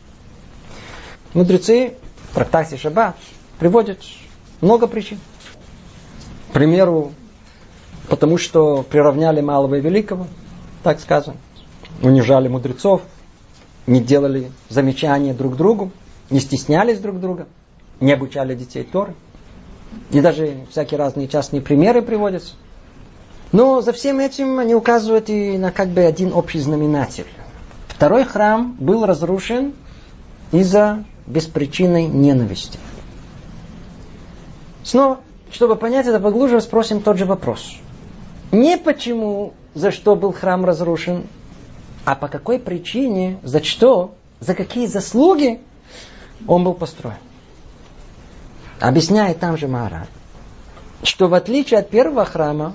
Мудрецы в трактате Шаббат приводят много причин. К примеру, потому что приравняли малого и великого, так сказано. Унижали мудрецов, не делали замечания друг другу, не стеснялись друг друга, не обучали детей Торы. И даже всякие разные частные примеры приводятся. Но за всем этим они указывают и на как бы один общий знаменатель. Второй храм был разрушен из-за беспричинной ненависти. Снова, чтобы понять это поглубже, спросим тот же вопрос. Не почему, за что был храм разрушен, а по какой причине, за что, за какие заслуги он был построен. Объясняет там же Маораль, что в отличие от первого храма,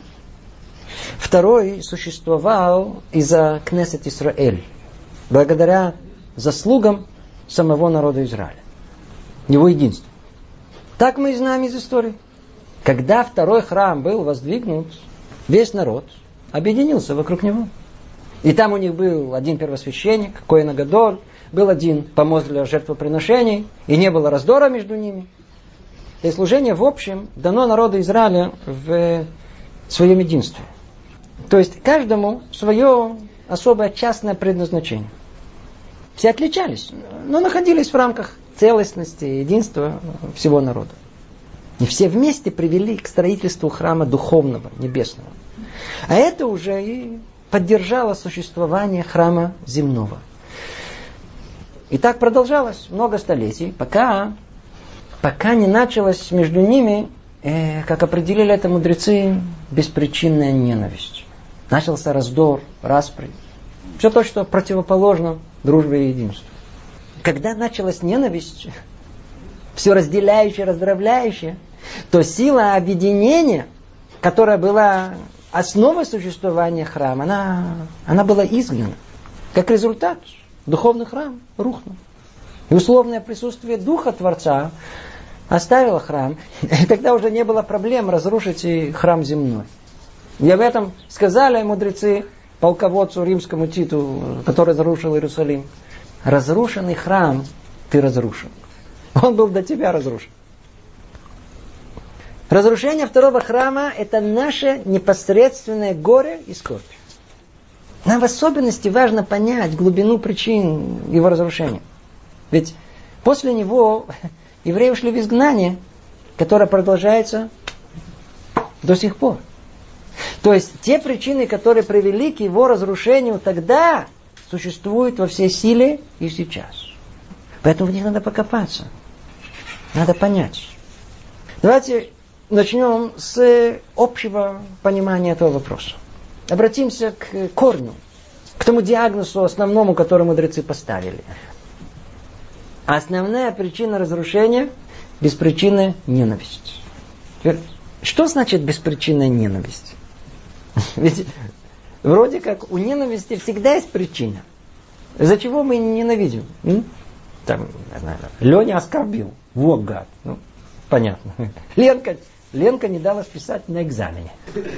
второй существовал из-за Кнесет Исраэль, благодаря заслугам самого народа Израиля, его единству. Так мы и знаем из истории. Когда второй храм был воздвигнут, весь народ объединился вокруг него. И там у них был один первосвященник, Коэн Гадоль, был один помост для жертвоприношений, и не было раздора между ними. И служение, в общем, дано народу Израиля в своем единстве. То есть каждому свое особое частное предназначение. Все отличались, но находились в рамках целостности и единства всего народа. И все вместе привели к строительству храма духовного, небесного. А это уже и поддержало существование храма земного. И так продолжалось много столетий, пока, пока не началась между ними, э, как определили это мудрецы, беспричинная ненависть. Начался раздор, распри. Все то, что противоположно дружбе и единству. Когда началась ненависть, все разделяющее, раздробляющее, то сила объединения, которая была основой существования храма, она, она была изгнана. Как результат, духовный храм рухнул. И условное присутствие Духа Творца оставило храм. И тогда уже не было проблем разрушить и храм земной. И об этом сказали мудрецы полководцу римскому Титу, который разрушил Иерусалим. Разрушенный храм ты разрушил. Он был до тебя разрушен. Разрушение второго храма – это наше непосредственное горе и скорбь. Нам в особенности важно понять глубину причин его разрушения. Ведь после него евреи ушли в изгнание, которое продолжается до сих пор. То есть те причины, которые привели к его разрушению тогда, существуют во всей силе и сейчас. Поэтому в них надо покопаться. Надо понять. Давайте начнем с общего понимания этого вопроса. Обратимся к корню, к тому диагнозу основному, который мудрецы поставили. Основная причина разрушения – беспричинная ненависть. Что значит беспричинная ненависть? Ведь вроде как у ненависти всегда есть причина. Из-за чего мы ненавидим? М? Там, я знаю, Леня оскорбил. Вот гад. Ну, понятно. Ленка, Ленка не дала списать на экзамене.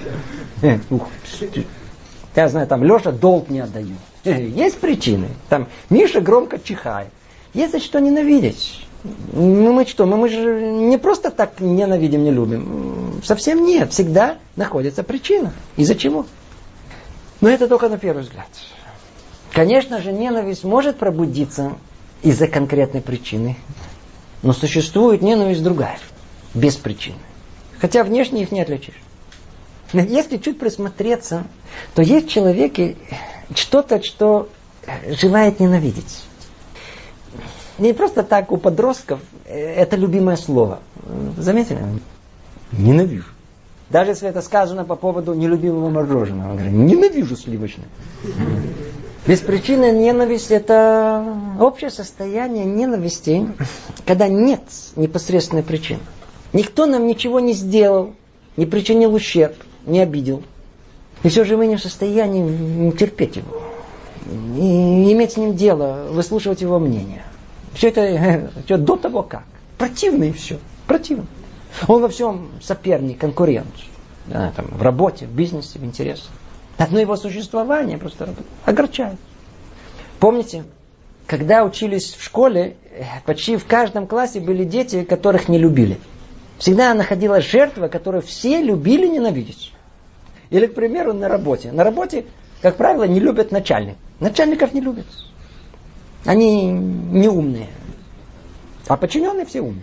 Я знаю, там Леша долг не отдает. Есть причины. Там Миша громко чихает. Есть за что ненавидеть. Ну мы что, мы, мы же не просто так ненавидим, не любим. Совсем нет. Всегда находится причина. Из-за чего? Но это только на первый взгляд. Конечно же, ненависть может пробудиться из-за конкретной причины. Но существует ненависть другая. Без причины. Хотя внешне их не отличишь. Если чуть присмотреться, то есть в человеке что-то, что желает ненавидеть. Не просто так у подростков это любимое слово. Заметили? Ненавижу. Даже если это сказано по поводу нелюбимого мороженого. Он говорит, ненавижу сливочное. Беспричинная ненависть – это общее состояние ненависти, когда нет непосредственной причины. Никто нам ничего не сделал, не причинил ущерб, не обидел. И все же мы не в состоянии терпеть его. И иметь с ним дело, выслушивать его мнение. Все это все до того как. Противно и все. Противно. Он во всем соперник, конкурент. Да, там, в работе, в бизнесе, в интересах. Одно его существование просто огорчает. Помните, когда учились в школе, почти в каждом классе были дети, которых не любили. Всегда находилась жертва, которую все любили ненавидеть. Или, к примеру, на работе. На работе, как правило, не любят начальников. Начальников не любят. Они не умные. А подчиненные все умные.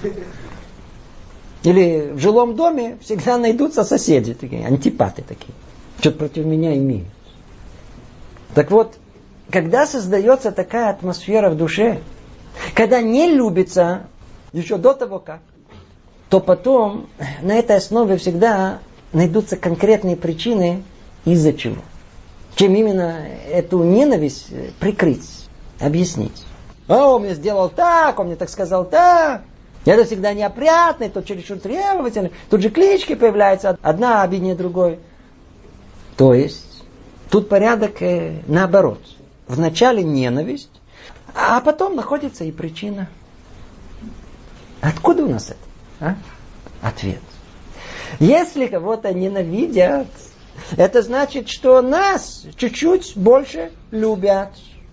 Или в жилом доме всегда найдутся соседи, такие, антипаты такие. Что-то против меня имеют. Так вот, когда создается такая атмосфера в душе, когда не любится, еще до того как, то потом на этой основе всегда найдутся конкретные причины, из-за чего. Чем именно эту ненависть прикрыть, объяснить. А он мне сделал так, он мне так сказал так. Это всегда неопрятный, тот чересчур требовательный. Тут же клички появляются, одна обиднее другой. То есть, тут порядок э, наоборот. Вначале ненависть, а потом находится и причина. Откуда у нас это? А? Ответ. Если кого-то ненавидят, это значит, что нас чуть-чуть больше любят.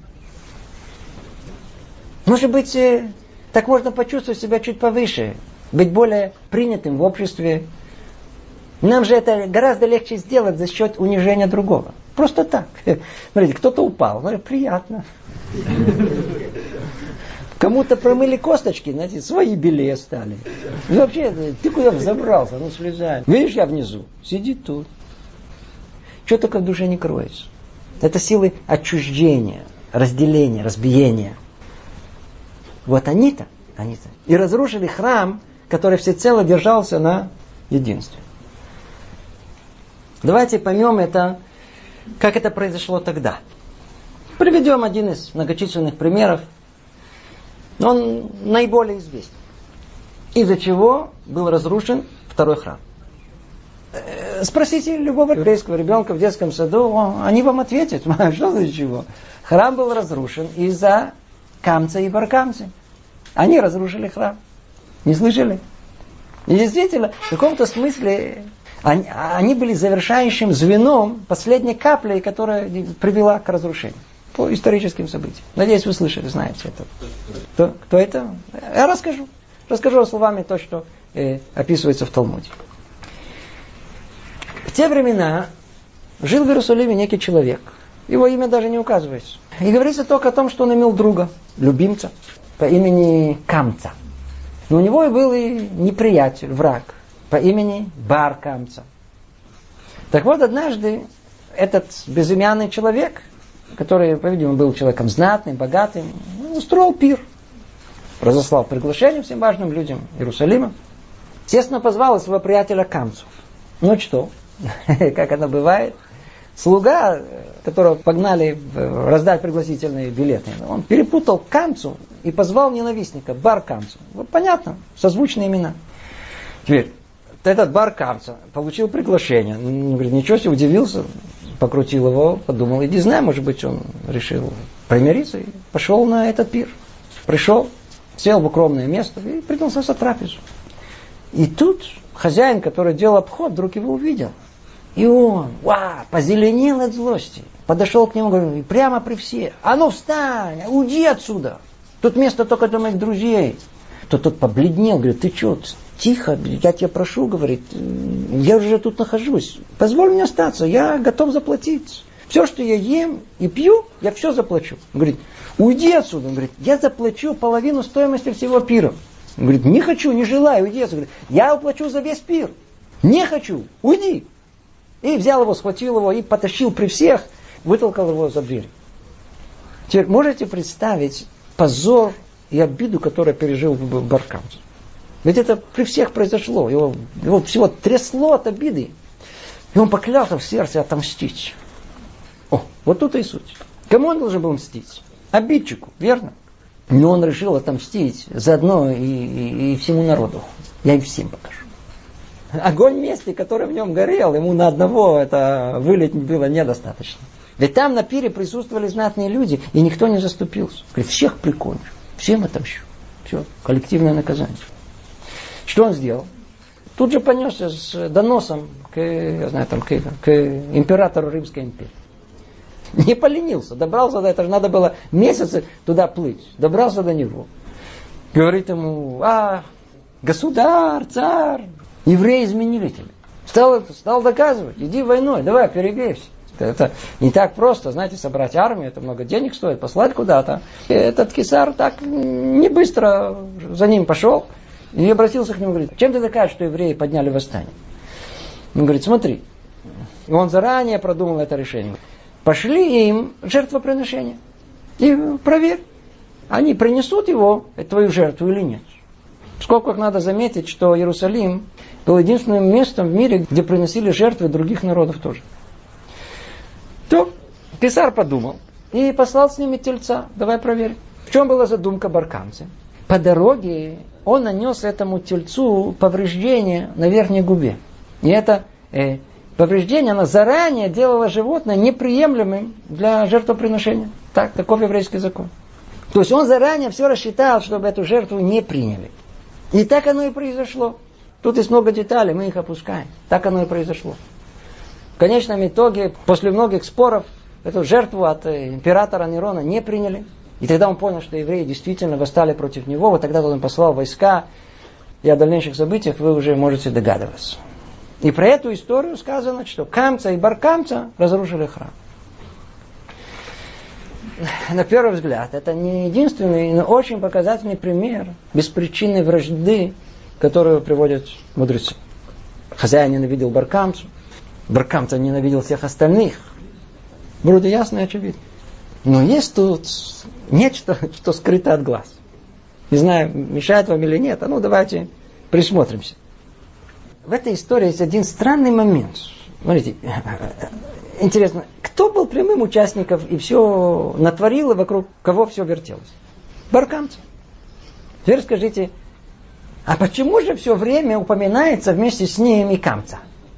Может быть, э, так можно почувствовать себя чуть повыше, быть более принятым в обществе. Нам же это гораздо легче сделать за счет унижения другого. Просто так. Смотрите, кто-то упал. Ну, приятно. Кому-то промыли косточки, знаете, свои белее стали. И вообще, ты куда взобрался? Ну, слезай. Видишь, я внизу. Сиди тут. Что только в душе не кроется. Это силы отчуждения, разделения, разбиения. Вот они-то, они-то. И разрушили храм, который всецело держался на единстве. Давайте поймем это, как это произошло тогда. Приведем один из многочисленных примеров. Он наиболее известен. Из-за чего был разрушен второй храм. Спросите любого еврейского ребенка в детском саду, они вам ответят, что за чего. Храм был разрушен из-за камца и баркамцы. Они разрушили храм. Не слышали? И действительно, в каком-то смысле они, они были завершающим звеном, последней каплей, которая привела к разрушению. По историческим событиям. Надеюсь, вы слышали, знаете это. Кто, кто это? Я расскажу. Расскажу словами то, что э, описывается в Талмуде. В те времена жил в Иерусалиме некий человек. Его имя даже не указывается. И говорится только о том, что он имел друга, любимца, по имени Камца. Но у него и был и неприятель, враг, по имени Бар Камца. Так вот, однажды этот безымянный человек, который, по-видимому, был человеком знатным, богатым, устроил пир. Разослал приглашение всем важным людям Иерусалима. Естественно, позвал своего приятеля Камцу. Ну что, как это бывает, слуга, которого погнали раздать пригласительные билеты, он перепутал Камцу и позвал ненавистника, Бар Камцу. Вот понятно, созвучные имена. Теперь, этот Бар Камца получил приглашение. Он говорит, ничего себе, удивился, покрутил его, подумал, иди знай, может быть, он решил примириться и пошел на этот пир. Пришел, сел в укромное место и принялся за трапезу. И тут хозяин, который делал обход, вдруг его увидел. И он, вау, позеленел от злости. Подошел к нему, говорит, прямо при всех. А ну встань, уйди отсюда. Тут место только для моих друзей. Тот, тот побледнел, говорит, ты что, тихо, я тебя прошу, говорит, я уже тут нахожусь. Позволь мне остаться, я готов заплатить. Все, что я ем и пью, я все заплачу. Он говорит, уйди отсюда. Он говорит, я заплачу половину стоимости всего пира. Он говорит, не хочу, не желаю, уйди. Он говорит, я уплачу за весь пир. Не хочу, уйди. И взял его, схватил его и потащил при всех, вытолкал его за дверь. Теперь можете представить позор и обиду, которую пережил Бар-Камца. Ведь это при всех произошло. Его, его всего трясло от обиды. И он поклялся в сердце отомстить. О, вот тут и суть. Кому он должен был мстить? Обидчику, верно? Но он решил отомстить заодно и, и, и всему народу. Я им всем покажу. Огонь мести, который в нем горел, ему на одного это вылить было недостаточно. Ведь там на пире присутствовали знатные люди, и никто не заступился. Говорит, всех прикончу, всем отомщу. Все, коллективное наказание. Что он сделал? Тут же понесся с доносом к, я знаю, там, к, к императору Римской империи. Не поленился, добрался до этого, надо было месяцы туда плыть. Добрался до него. Говорит ему, а, государь, царь, евреи изменили тебя. Стал, стал доказывать, иди войной, давай, перебейся. Это не так просто, знаете, собрать армию, это много денег стоит, послать куда-то. И этот кесар так не быстро за ним пошел. И обратился к нему, говорит, чем ты докажешь, что евреи подняли восстание? Он говорит, смотри. И он заранее продумал это решение. Пошли им жертвоприношение. И проверь, они принесут его, твою жертву или нет. Сколько надо заметить, что Иерусалим был единственным местом в мире, где приносили жертвы других народов тоже. То Кесар подумал и послал с ними тельца. Давай проверим. В чем была задумка Бар-Камца? По дороге он нанес этому тельцу повреждение на верхней губе. И это э, повреждение, оно заранее делало животное неприемлемым для жертвоприношения. Так, таков еврейский закон. То есть он заранее все рассчитал, чтобы эту жертву не приняли. И так оно и произошло. Тут есть много деталей, мы их опускаем. Так оно и произошло. В конечном итоге, после многих споров, эту жертву от императора Нерона не приняли. И тогда он понял, что евреи действительно восстали против него. Вот тогда он послал войска. И о дальнейших событиях вы уже можете догадываться. И про эту историю сказано, что Камца и Бар-Камца разрушили храм. На первый взгляд, это не единственный, но очень показательный пример беспричинной вражды, которую приводят мудрецы. Хозяин ненавидел Бар-Камцу. Бар-Камца ненавидел всех остальных. Вроде ясно и очевидно. Но есть тут нечто, что скрыто от глаз. Не знаю, мешает вам или нет, а ну давайте присмотримся. В этой истории есть один странный момент. Смотрите, интересно, кто был прямым участником и все натворил, и вокруг кого все вертелось? Бар-Камца. Теперь скажите, а почему же все время упоминается вместе с ним и Камца?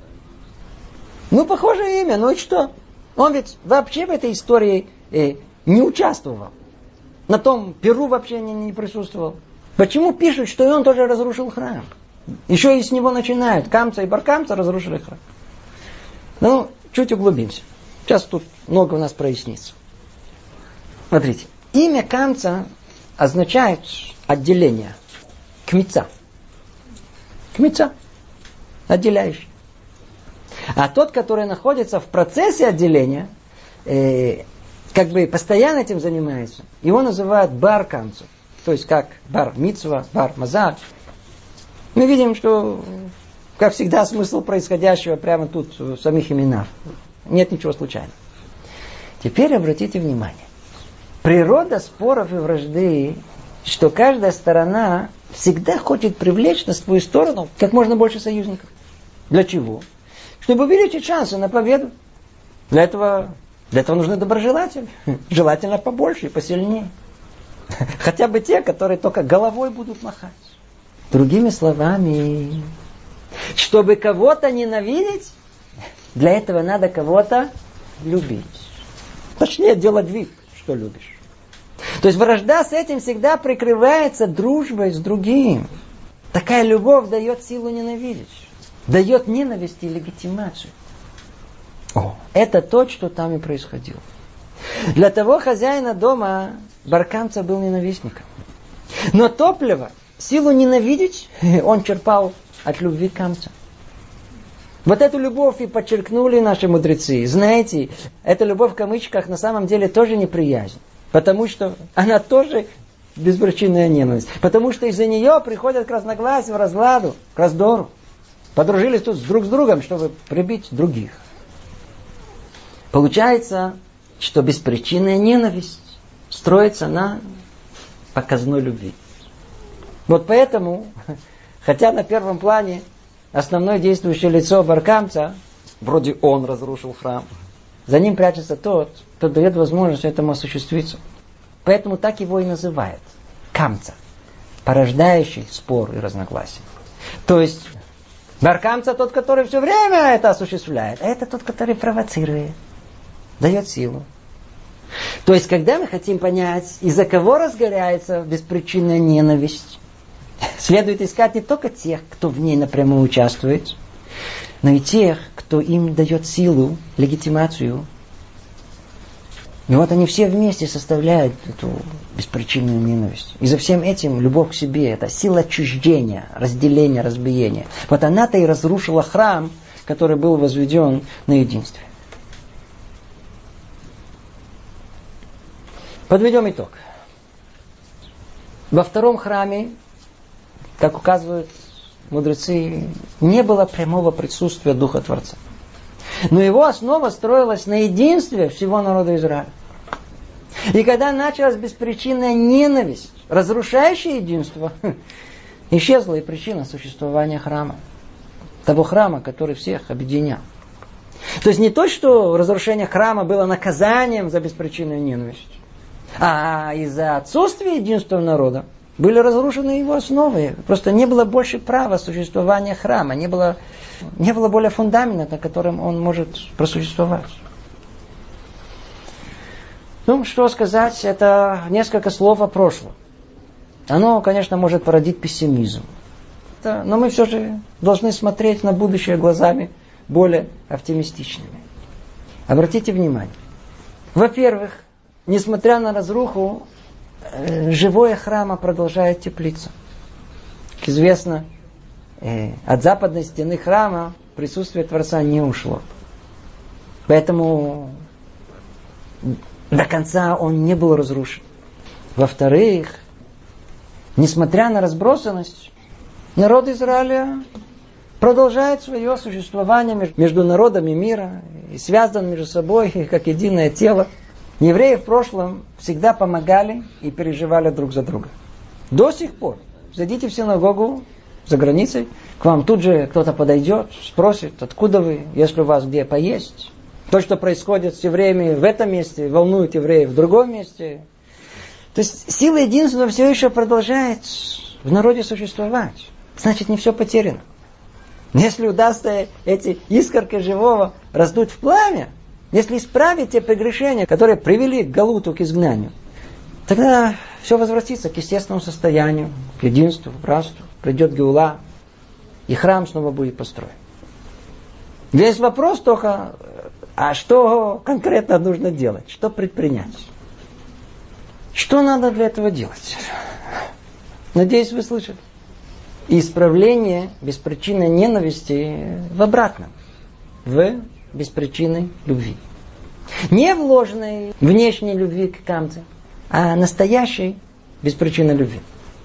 Ну, похожее имя, ну и что? Он ведь вообще в этой истории э, не участвовал. На том пиру вообще не, не присутствовал. Почему пишут, что и он тоже разрушил храм? Еще и с него начинают. Камца и Бар-Камца разрушили храм. Ну, чуть углубимся. Сейчас тут много у нас прояснится. Смотрите. Имя Камца означает отделение. Кмица. Кмица. Отделяющий. А тот, который находится в процессе отделения, э, как бы постоянно этим занимается, его называют Бар-Камцу. То есть как Бар-Мицва, Бар-Мазар. Мы видим, что, как всегда, смысл происходящего прямо тут, в самих именах. Нет ничего случайного. Теперь обратите внимание. Природа споров и вражды, что каждая сторона всегда хочет привлечь на свою сторону как можно больше союзников. Для чего? Чтобы увеличить шансы на победу. Для этого, для этого нужны доброжелатели. Желательно побольше и посильнее. Хотя бы те, которые только головой будут махать. Другими словами, чтобы кого-то ненавидеть, для этого надо кого-то любить. Точнее, делать вид, что любишь. То есть вражда с этим всегда прикрывается дружбой с другим. Такая любовь дает силу ненавидеть. Дает ненависти и легитимацию. О, это то, что там и происходило. Для того хозяина дома Бар-Камца был ненавистником. Но топливо, силу ненавидеть, он черпал от любви Камца. Вот эту любовь и подчеркнули наши мудрецы. Знаете, эта любовь в кавычках на самом деле тоже неприязнь. Потому что она тоже беспричинная ненависть. Потому что из-за нее приходят к разногласию, разладу, к раздору. Подружились тут друг с другом, чтобы прибить других. Получается, что беспричинная ненависть строится на показной любви. Вот поэтому, хотя на первом плане основное действующее лицо баркамца, вроде он разрушил храм, за ним прячется тот, кто дает возможность этому осуществиться. Поэтому так его и называют. Камца. Порождающий спор и разногласия. То есть, баркамца тот, который все время это осуществляет, а это тот, который провоцирует, дает силу. То есть, когда мы хотим понять, из-за кого разгоряется беспричинная ненависть, следует искать не только тех, кто в ней напрямую участвует, но и тех, кто им дает силу, легитимацию. И вот они все вместе составляют эту беспричинную ненависть. И за всем этим любовь к себе, это сила отчуждения, разделения, разбиения. Вот она-то и разрушила храм, который был возведен на единстве. Подведем итог. Во втором храме, как указывают мудрецы, не было прямого присутствия Духа Творца. Но его основа строилась на единстве всего народа Израиля. И когда началась беспричинная ненависть, разрушающая единство, исчезла и причина существования храма. Того храма, который всех объединял. То есть не то, что разрушение храма было наказанием за беспричинную ненависть, а из-за отсутствия единства народа были разрушены его основы. Просто не было больше права существования храма. Не было, не было более фундамента, на котором он может просуществовать. Ну, что сказать, это несколько слов о прошлом. Оно, конечно, может породить пессимизм. Это, но мы все же должны смотреть на будущее глазами более оптимистичными. Обратите внимание. Во-первых, несмотря на разруху, живое храма продолжает теплиться. Как известно, от западной стены храма присутствие Творца не ушло. Поэтому до конца он не был разрушен. Во-вторых, несмотря на разбросанность, народ Израиля продолжает свое существование между народами мира и связан между собой как единое тело. Евреи в прошлом всегда помогали и переживали друг за друга. До сих пор. Зайдите в синагогу за границей, к вам тут же кто-то подойдет, спросит, откуда вы, если у вас где поесть. То, что происходит с евреями в этом месте, волнует евреев в другом месте. То есть сила единства все еще продолжает в народе существовать. Значит, не все потеряно. Если удастся эти искорки живого раздуть в пламя, если исправить те прегрешения, которые привели к галуту, к изгнанию, тогда все возвратится к естественному состоянию, к единству, к братству. Придет Геула, и храм снова будет построен. Здесь вопрос только, а что конкретно нужно делать? Что предпринять? Что надо для этого делать? Надеюсь, вы слышали. Исправление беспричинной ненависти в обратном. В беспричинной любви. Не вложенной внешней любви к камце, а настоящей беспричинной любви.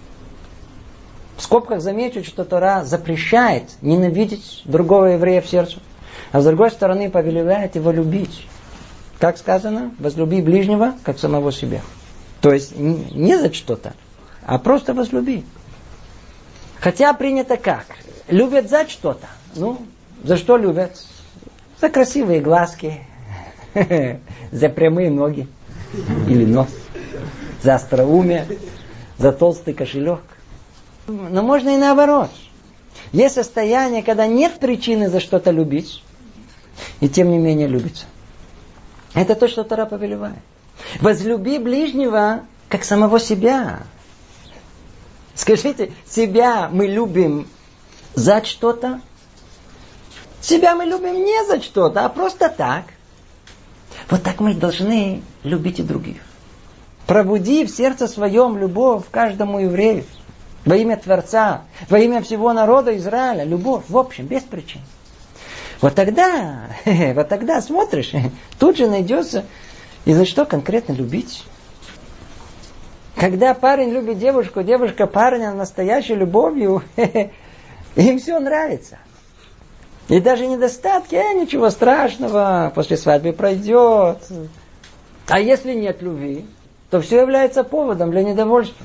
В скобках замечу, что Тора запрещает ненавидеть другого еврея в сердце, а с другой стороны повелевает его любить. Как сказано, возлюби ближнего, как самого себя. То есть не за что-то, а просто возлюби. Хотя принято как? Любят за что-то. Ну, за что любят? За красивые глазки, за прямые ноги или нос, за остроумие, за толстый кошелек. Но можно и наоборот. Есть состояние, когда нет причины за что-то любить, и тем не менее любится. Это то, что Тора повелевает. Возлюби ближнего, как самого себя. Скажите, себя мы любим за что-то? Себя мы любим не за что-то, а просто так. Вот так мы должны любить и других. Пробуди в сердце своем любовь каждому еврею. Во имя Творца, во имя всего народа Израиля. Любовь в общем, без причин. Вот тогда, вот тогда смотришь, тут же найдется, и за что конкретно любить. Когда парень любит девушку, девушка парня настоящей любовью, им все нравится. И даже недостатки, э, ничего страшного, после свадьбы пройдет. А если нет любви, то все является поводом для недовольства.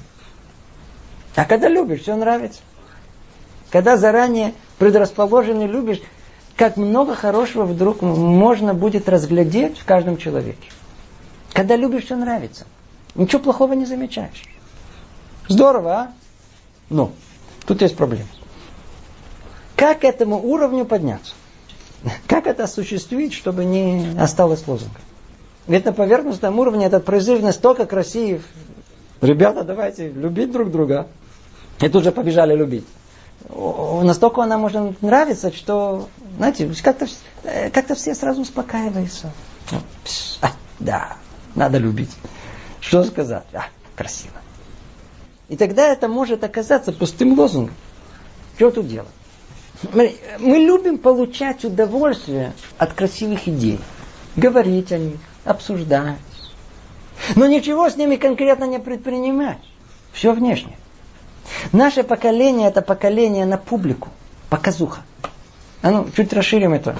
А когда любишь, все нравится. Когда заранее предрасположенный любишь, как много хорошего вдруг можно будет разглядеть в каждом человеке. Когда любишь, все нравится. Ничего плохого не замечаешь. Здорово, а? Но тут есть проблема. Как к этому уровню подняться? Как это осуществить, чтобы не осталось лозунгом? Ведь на поверхностном уровне этот призыв настолько красив. Ребята, давайте любить друг друга. И тут же побежали любить. Настолько она может нравиться, что, знаете, как-то, как-то все сразу успокаиваются. А, да, надо любить. Что сказать? А, красиво. И тогда это может оказаться пустым лозунгом. Что тут делать? Мы, мы любим получать удовольствие от красивых идей. Говорить о них, обсуждать. Но ничего с ними конкретно не предпринимать. Все внешне. Наше поколение это поколение на публику. Показуха. А ну, чуть расширим это.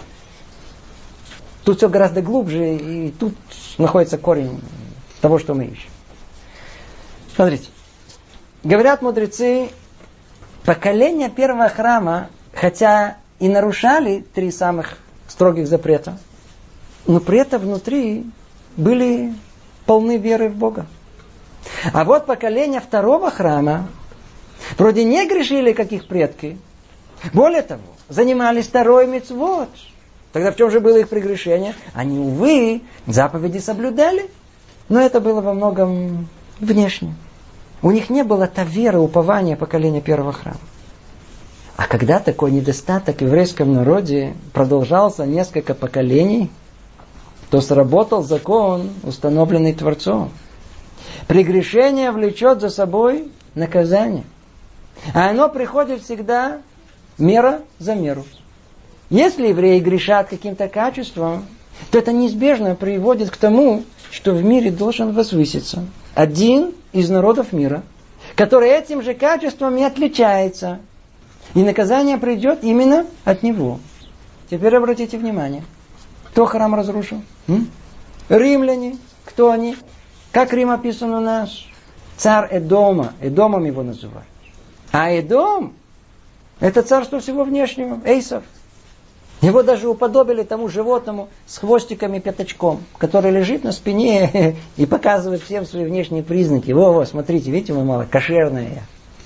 Тут все гораздо глубже, и тут находится корень того, что мы ищем. Смотрите. Говорят мудрецы, поколение первого храма, хотя и нарушали три самых строгих запрета, но при этом внутри были полны веры в Бога. А вот поколение второго храма вроде не грешили, как их предки. Более того, занимались второй мицвот. Тогда в чем же было их прегрешение? Они, увы, заповеди соблюдали, но это было во многом внешне. У них не было та вера, упования поколения первого храма. А когда такой недостаток в еврейском народе продолжался несколько поколений, то сработал закон, установленный Творцом. Прегрешение влечет за собой наказание. А оно приходит всегда мера за меру. Если евреи грешат каким-то качеством, то это неизбежно приводит к тому, что в мире должен возвыситься один из народов мира, который этим же качеством и отличается. И наказание придет именно от него. Теперь обратите внимание. Кто храм разрушил? М? Римляне. Кто они? Как Рим описан у нас? Царь Эдома. Эдомом его называют. А Эдом — это царство всего внешнего. Эйсов. Его даже уподобили тому животному с хвостиком и пятачком, который лежит на спине и показывает всем свои внешние признаки. Во-во, смотрите, видите, мой мало, кошерное.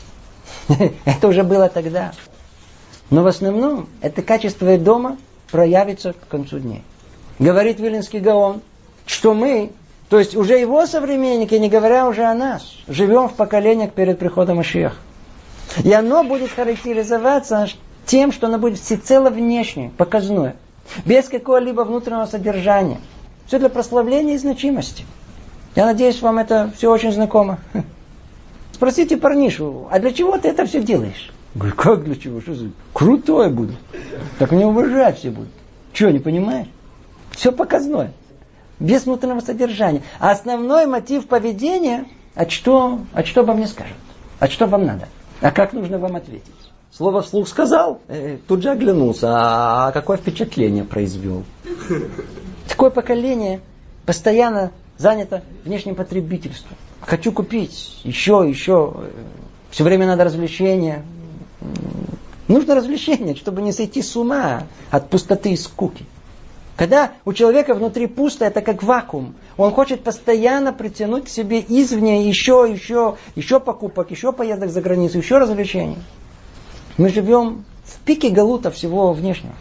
Это уже было тогда. Но в основном это качество Эдома проявится к концу дней. Говорит Вилинский Гаон, что мы, то есть уже его современники, не говоря уже о нас, живем в поколениях перед приходом Машиаха. И оно будет характеризоваться тем, что оно будет всецело внешнее, показное, без какого-либо внутреннего содержания. Все для прославления и значимости. Я надеюсь, вам это все очень знакомо. Спросите парнишу, а для чего ты это все делаешь? Говорю, как для чего? Что за... Крутой буду. Так меня уважать все будут. Чего, не понимаешь? Все показное. Без внутреннего содержания. А основной мотив поведения, а что, а что обо мне скажут? А что вам надо? А как нужно вам ответить? Слово вслух сказал, э, тут же оглянулся. А какое впечатление произвел? Такое поколение постоянно занято внешним потребительством. Хочу купить еще, еще. Все время надо развлечения. Нужно развлечение, чтобы не сойти с ума от пустоты и скуки. Когда у человека внутри пусто, это как вакуум. Он хочет постоянно притянуть к себе извне еще, еще, еще покупок, еще поездок за границу, еще развлечений. Мы живем в пике галута всего внешнего.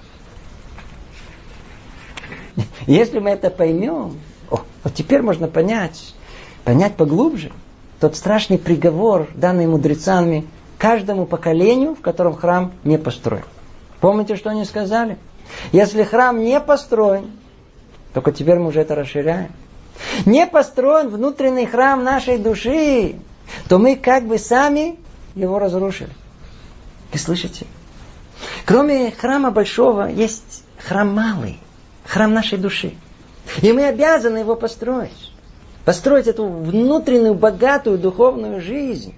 Если мы это поймем, о, вот теперь можно понять, понять поглубже тот страшный приговор, данный мудрецами каждому поколению, в котором храм не построен. Помните, что они сказали? Если храм не построен, только теперь мы уже это расширяем, не построен внутренний храм нашей души, то мы как бы сами его разрушили. Вы слышите? Кроме храма большого, есть храм малый, храм нашей души. И мы обязаны его построить. построить эту внутреннюю, богатую духовную жизнь.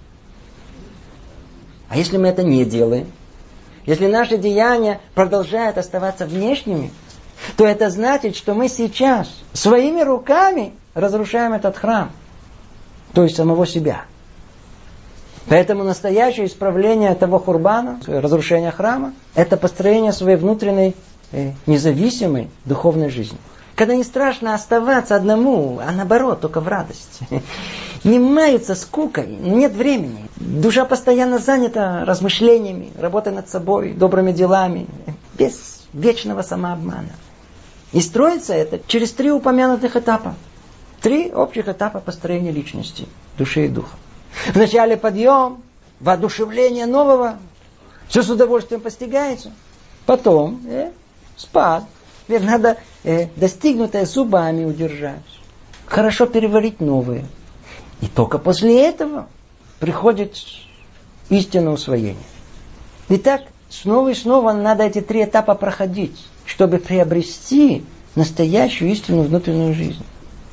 А если мы это не делаем, если наши деяния продолжают оставаться внешними, то это значит, что мы сейчас своими руками разрушаем этот храм, то есть самого себя. Поэтому настоящее исправление того хурбана, разрушение храма, это построение своей внутренней независимой духовной жизни. Когда не страшно оставаться одному, а наоборот, только в радость. Не маются скукой, нет времени. Душа постоянно занята размышлениями, работой над собой, добрыми делами, без вечного самообмана. И строится это через три упомянутых этапа. Три общих этапа построения личности, души и духа. Вначале подъем, воодушевление нового, все с удовольствием постигается. Потом э, спад. Теперь надо э, достигнутое зубами удержать. Хорошо переварить новое. И только после этого приходит истинное усвоение. Итак, снова и снова надо эти три этапа проходить, чтобы приобрести настоящую истинную внутреннюю жизнь.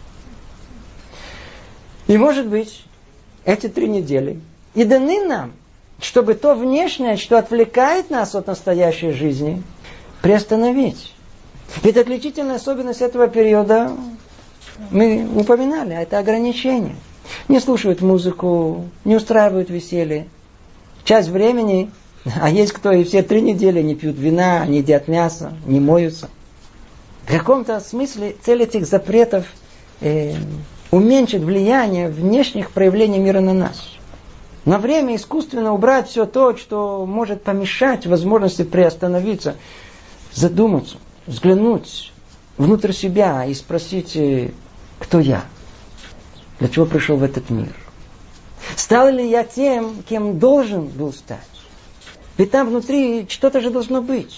И может быть, эти три недели и даны нам, чтобы то внешнее, что отвлекает нас от настоящей жизни, приостановить. Ведь отличительная особенность этого периода, мы упоминали, это ограничение. Не слушают музыку, не устраивают веселье. Часть времени, а есть кто и все три недели не пьют вина, не едят мясо, не моются. В каком-то смысле цель этих запретов э, уменьшит влияние внешних проявлений мира на нас. На время искусственно убрать все то, что может помешать возможности приостановиться, задуматься, взглянуть внутрь себя и спросить, кто я? Для чего пришел в этот мир? Стал ли я тем, кем должен был стать? Ведь там внутри что-то же должно быть.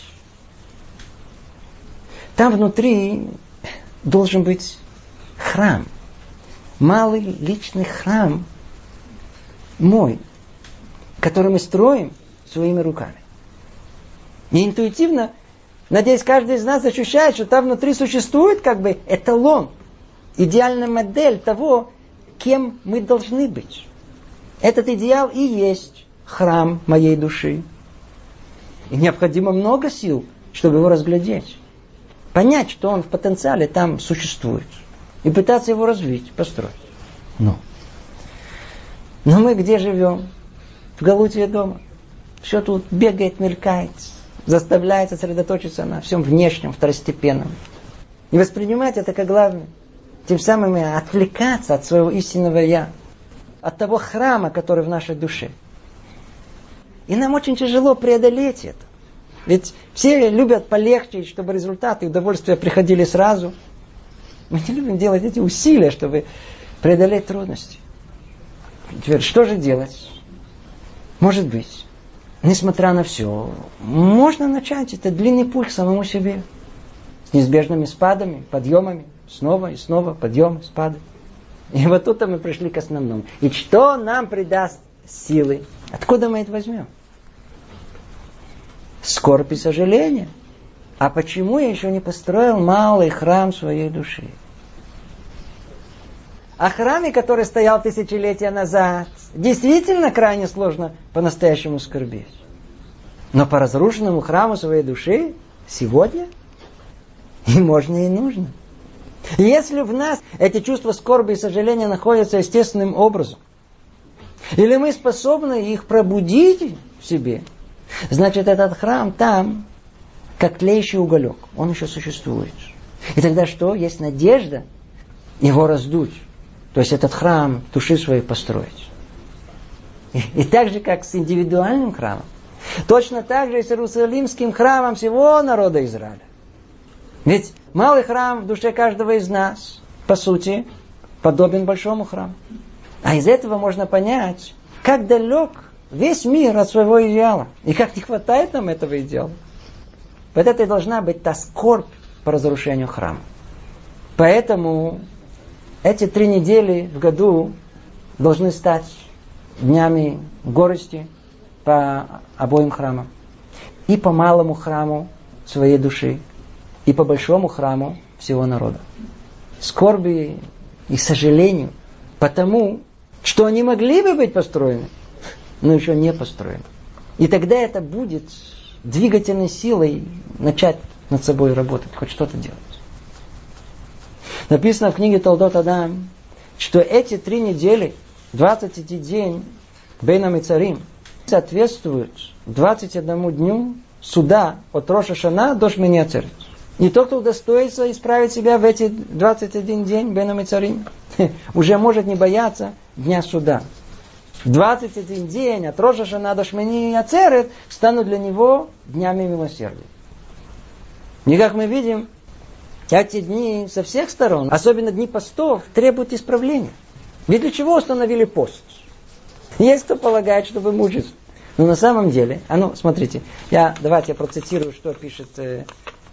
Там внутри должен быть храм. Малый личный храм мой, который мы строим своими руками. И интуитивно, надеюсь, каждый из нас ощущает, что там внутри существует как бы эталон, идеальная модель того, кем мы должны быть. Этот идеал и есть храм моей души. И необходимо много сил, чтобы его разглядеть. Понять, что он в потенциале там существует. И пытаться его развить, построить. Но, Но мы где живем? В галуте дома. Все тут бегает, мелькает. Заставляет сосредоточиться на всем внешнем, второстепенном. И воспринимать это как главное. Тем самым отвлекаться от своего истинного «я». От того храма, который в нашей душе. И нам очень тяжело преодолеть это. Ведь все любят полегче, чтобы результаты и удовольствия приходили сразу. Мы не любим делать эти усилия, чтобы преодолеть трудности. Теперь, что же делать? Может быть, несмотря на все, можно начать этот длинный путь к самому себе. С неизбежными спадами, подъемами. Снова и снова подъемы, спады. И вот тут мы пришли к основному. И что нам придаст силы? Откуда мы это возьмем? Скорбь и сожаление. А почему я еще не построил малый храм своей души? О храме, который стоял тысячелетия назад, действительно крайне сложно по-настоящему скорбеть. Но по разрушенному храму своей души сегодня и можно, и нужно. Если в нас эти чувства скорби и сожаления находятся естественным образом, или мы способны их пробудить в себе, значит, этот храм там, как тлеющий уголек, он еще существует. И тогда что? Есть надежда его раздуть. То есть этот храм души своей построить. И, и так же, как с индивидуальным храмом, точно так же и с Иерусалимским храмом всего народа Израиля. Ведь малый храм в душе каждого из нас, по сути, подобен большому храму. А из этого можно понять, как далек весь мир от своего идеала. И как не хватает нам этого идеала. Вот это и должна быть та скорбь по разрушению храма. Поэтому эти три недели в году должны стать днями горести по обоим храмам. И по малому храму своей души, и по большому храму всего народа. Скорби и сожалению, потому что они могли бы быть построены, но еще не построены. И тогда это будет двигательной силой начать над собой работать, хоть что-то делать. Написано в книге Толдот Адам, что эти три недели, двадцатый день Бейн ха-Мицарим, соответствуют двадцать одному дню суда от Рош ха-Шана до Шмини Ацерет. И тот, кто удостоится исправить себя в эти двадцать один день Бейн ха-Мицарим, уже может не бояться дня суда. двадцать один день от Рош ха-Шана до Шмини Ацерет станут для него днями милосердия. И как мы видим, эти дни со всех сторон, особенно дни постов, требуют исправления. Ведь для чего установили пост? Есть кто полагает, чтобы мучиться. Но на самом деле, а ну, смотрите, я, давайте я процитирую, что пишет, э,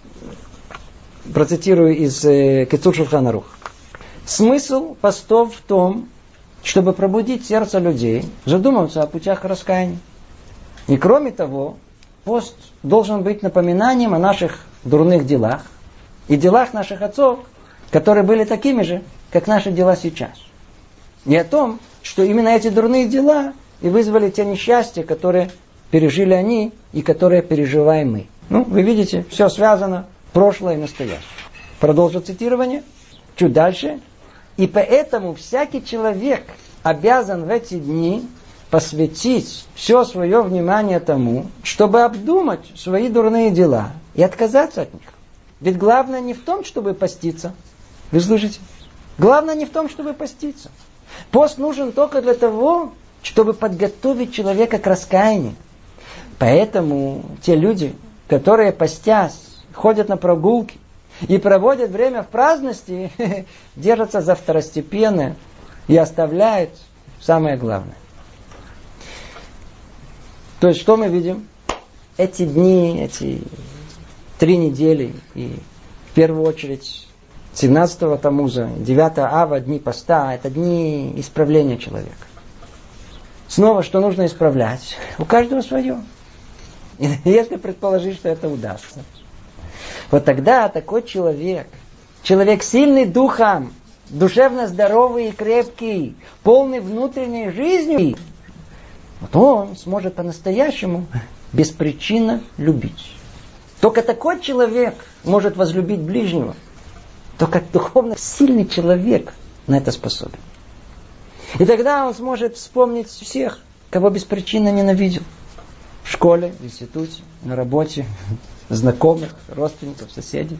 процитирую из э, Кицур Шулхан Арух. Смысл постов в том, чтобы пробудить сердце людей, задуматься о путях раскаяния. И кроме того, пост должен быть напоминанием о наших дурных делах и делах наших отцов, которые были такими же, как наши дела сейчас. И о том, что именно эти дурные дела и вызвали те несчастья, которые пережили они и которые переживаем мы. Ну, вы видите, все связано, прошлое и настоящее. Продолжу цитирование, чуть дальше. И поэтому всякий человек обязан в эти дни посвятить все свое внимание тому, чтобы обдумать свои дурные дела и отказаться от них. Ведь главное не в том, чтобы поститься. Вы слышите? Главное не в том, чтобы поститься. Пост нужен только для того, чтобы подготовить человека к раскаянию. Поэтому те люди, которые постясь, ходят на прогулки и проводят время в праздности, держатся за второстепенное и оставляют самое главное. То есть, что мы видим? Эти дни, эти три недели, и в первую очередь семнадцатого Тамуза, девятого Ава, дни поста, это дни исправления человека. Снова, что нужно исправлять? У каждого свое. Если предположить, что это удастся. Вот тогда такой человек, человек сильный духом, душевно здоровый и крепкий, полный внутренней жизнью, вот он сможет по-настоящему беспричинно любить. Только такой человек может возлюбить ближнего. Только духовно сильный человек на это способен. И тогда он сможет вспомнить всех, кого беспричинно ненавидел. В школе, в институте, на работе, знакомых, родственников, соседей.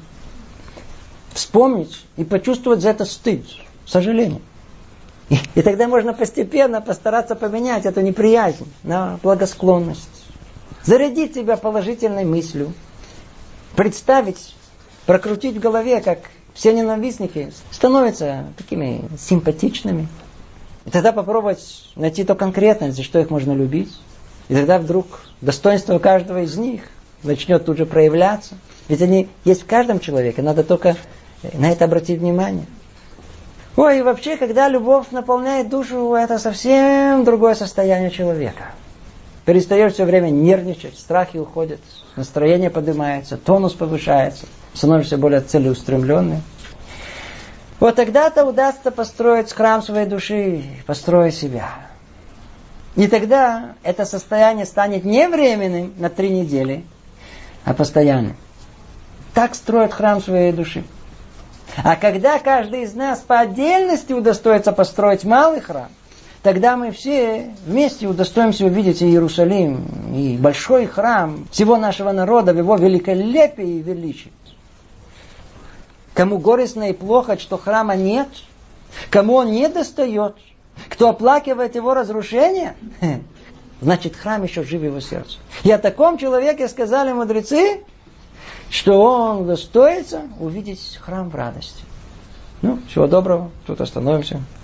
Вспомнить и почувствовать за это стыд, сожаление. И, и тогда можно постепенно постараться поменять эту неприязнь на благосклонность. Зарядить себя положительной мыслью. Представить, прокрутить в голове, как все ненавистники становятся такими симпатичными. И тогда попробовать найти то конкретное, за что их можно любить. И тогда вдруг достоинство каждого из них начнет тут же проявляться. Ведь они есть в каждом человеке, надо только на это обратить внимание. Ой, и вообще, когда любовь наполняет душу, это совсем другое состояние человека. Перестаешь все время нервничать, страхи уходят, настроение поднимается, тонус повышается, становишься более целеустремленным. Вот тогда-то удастся построить храм своей души, построить себя. И тогда это состояние станет не временным на три недели, а постоянным. Так строят храм своей души. А когда каждый из нас по отдельности удостоится построить малый храм, тогда мы все вместе удостоимся увидеть и Иерусалим, и большой храм всего нашего народа в его великолепии и величии. Кому горестно и плохо, что храма нет, кому он не достает, кто оплакивает его разрушение, значит, храм еще жив в его сердце. И о таком человеке сказали мудрецы, что он удостоится увидеть храм в радости. Ну, всего доброго, тут остановимся.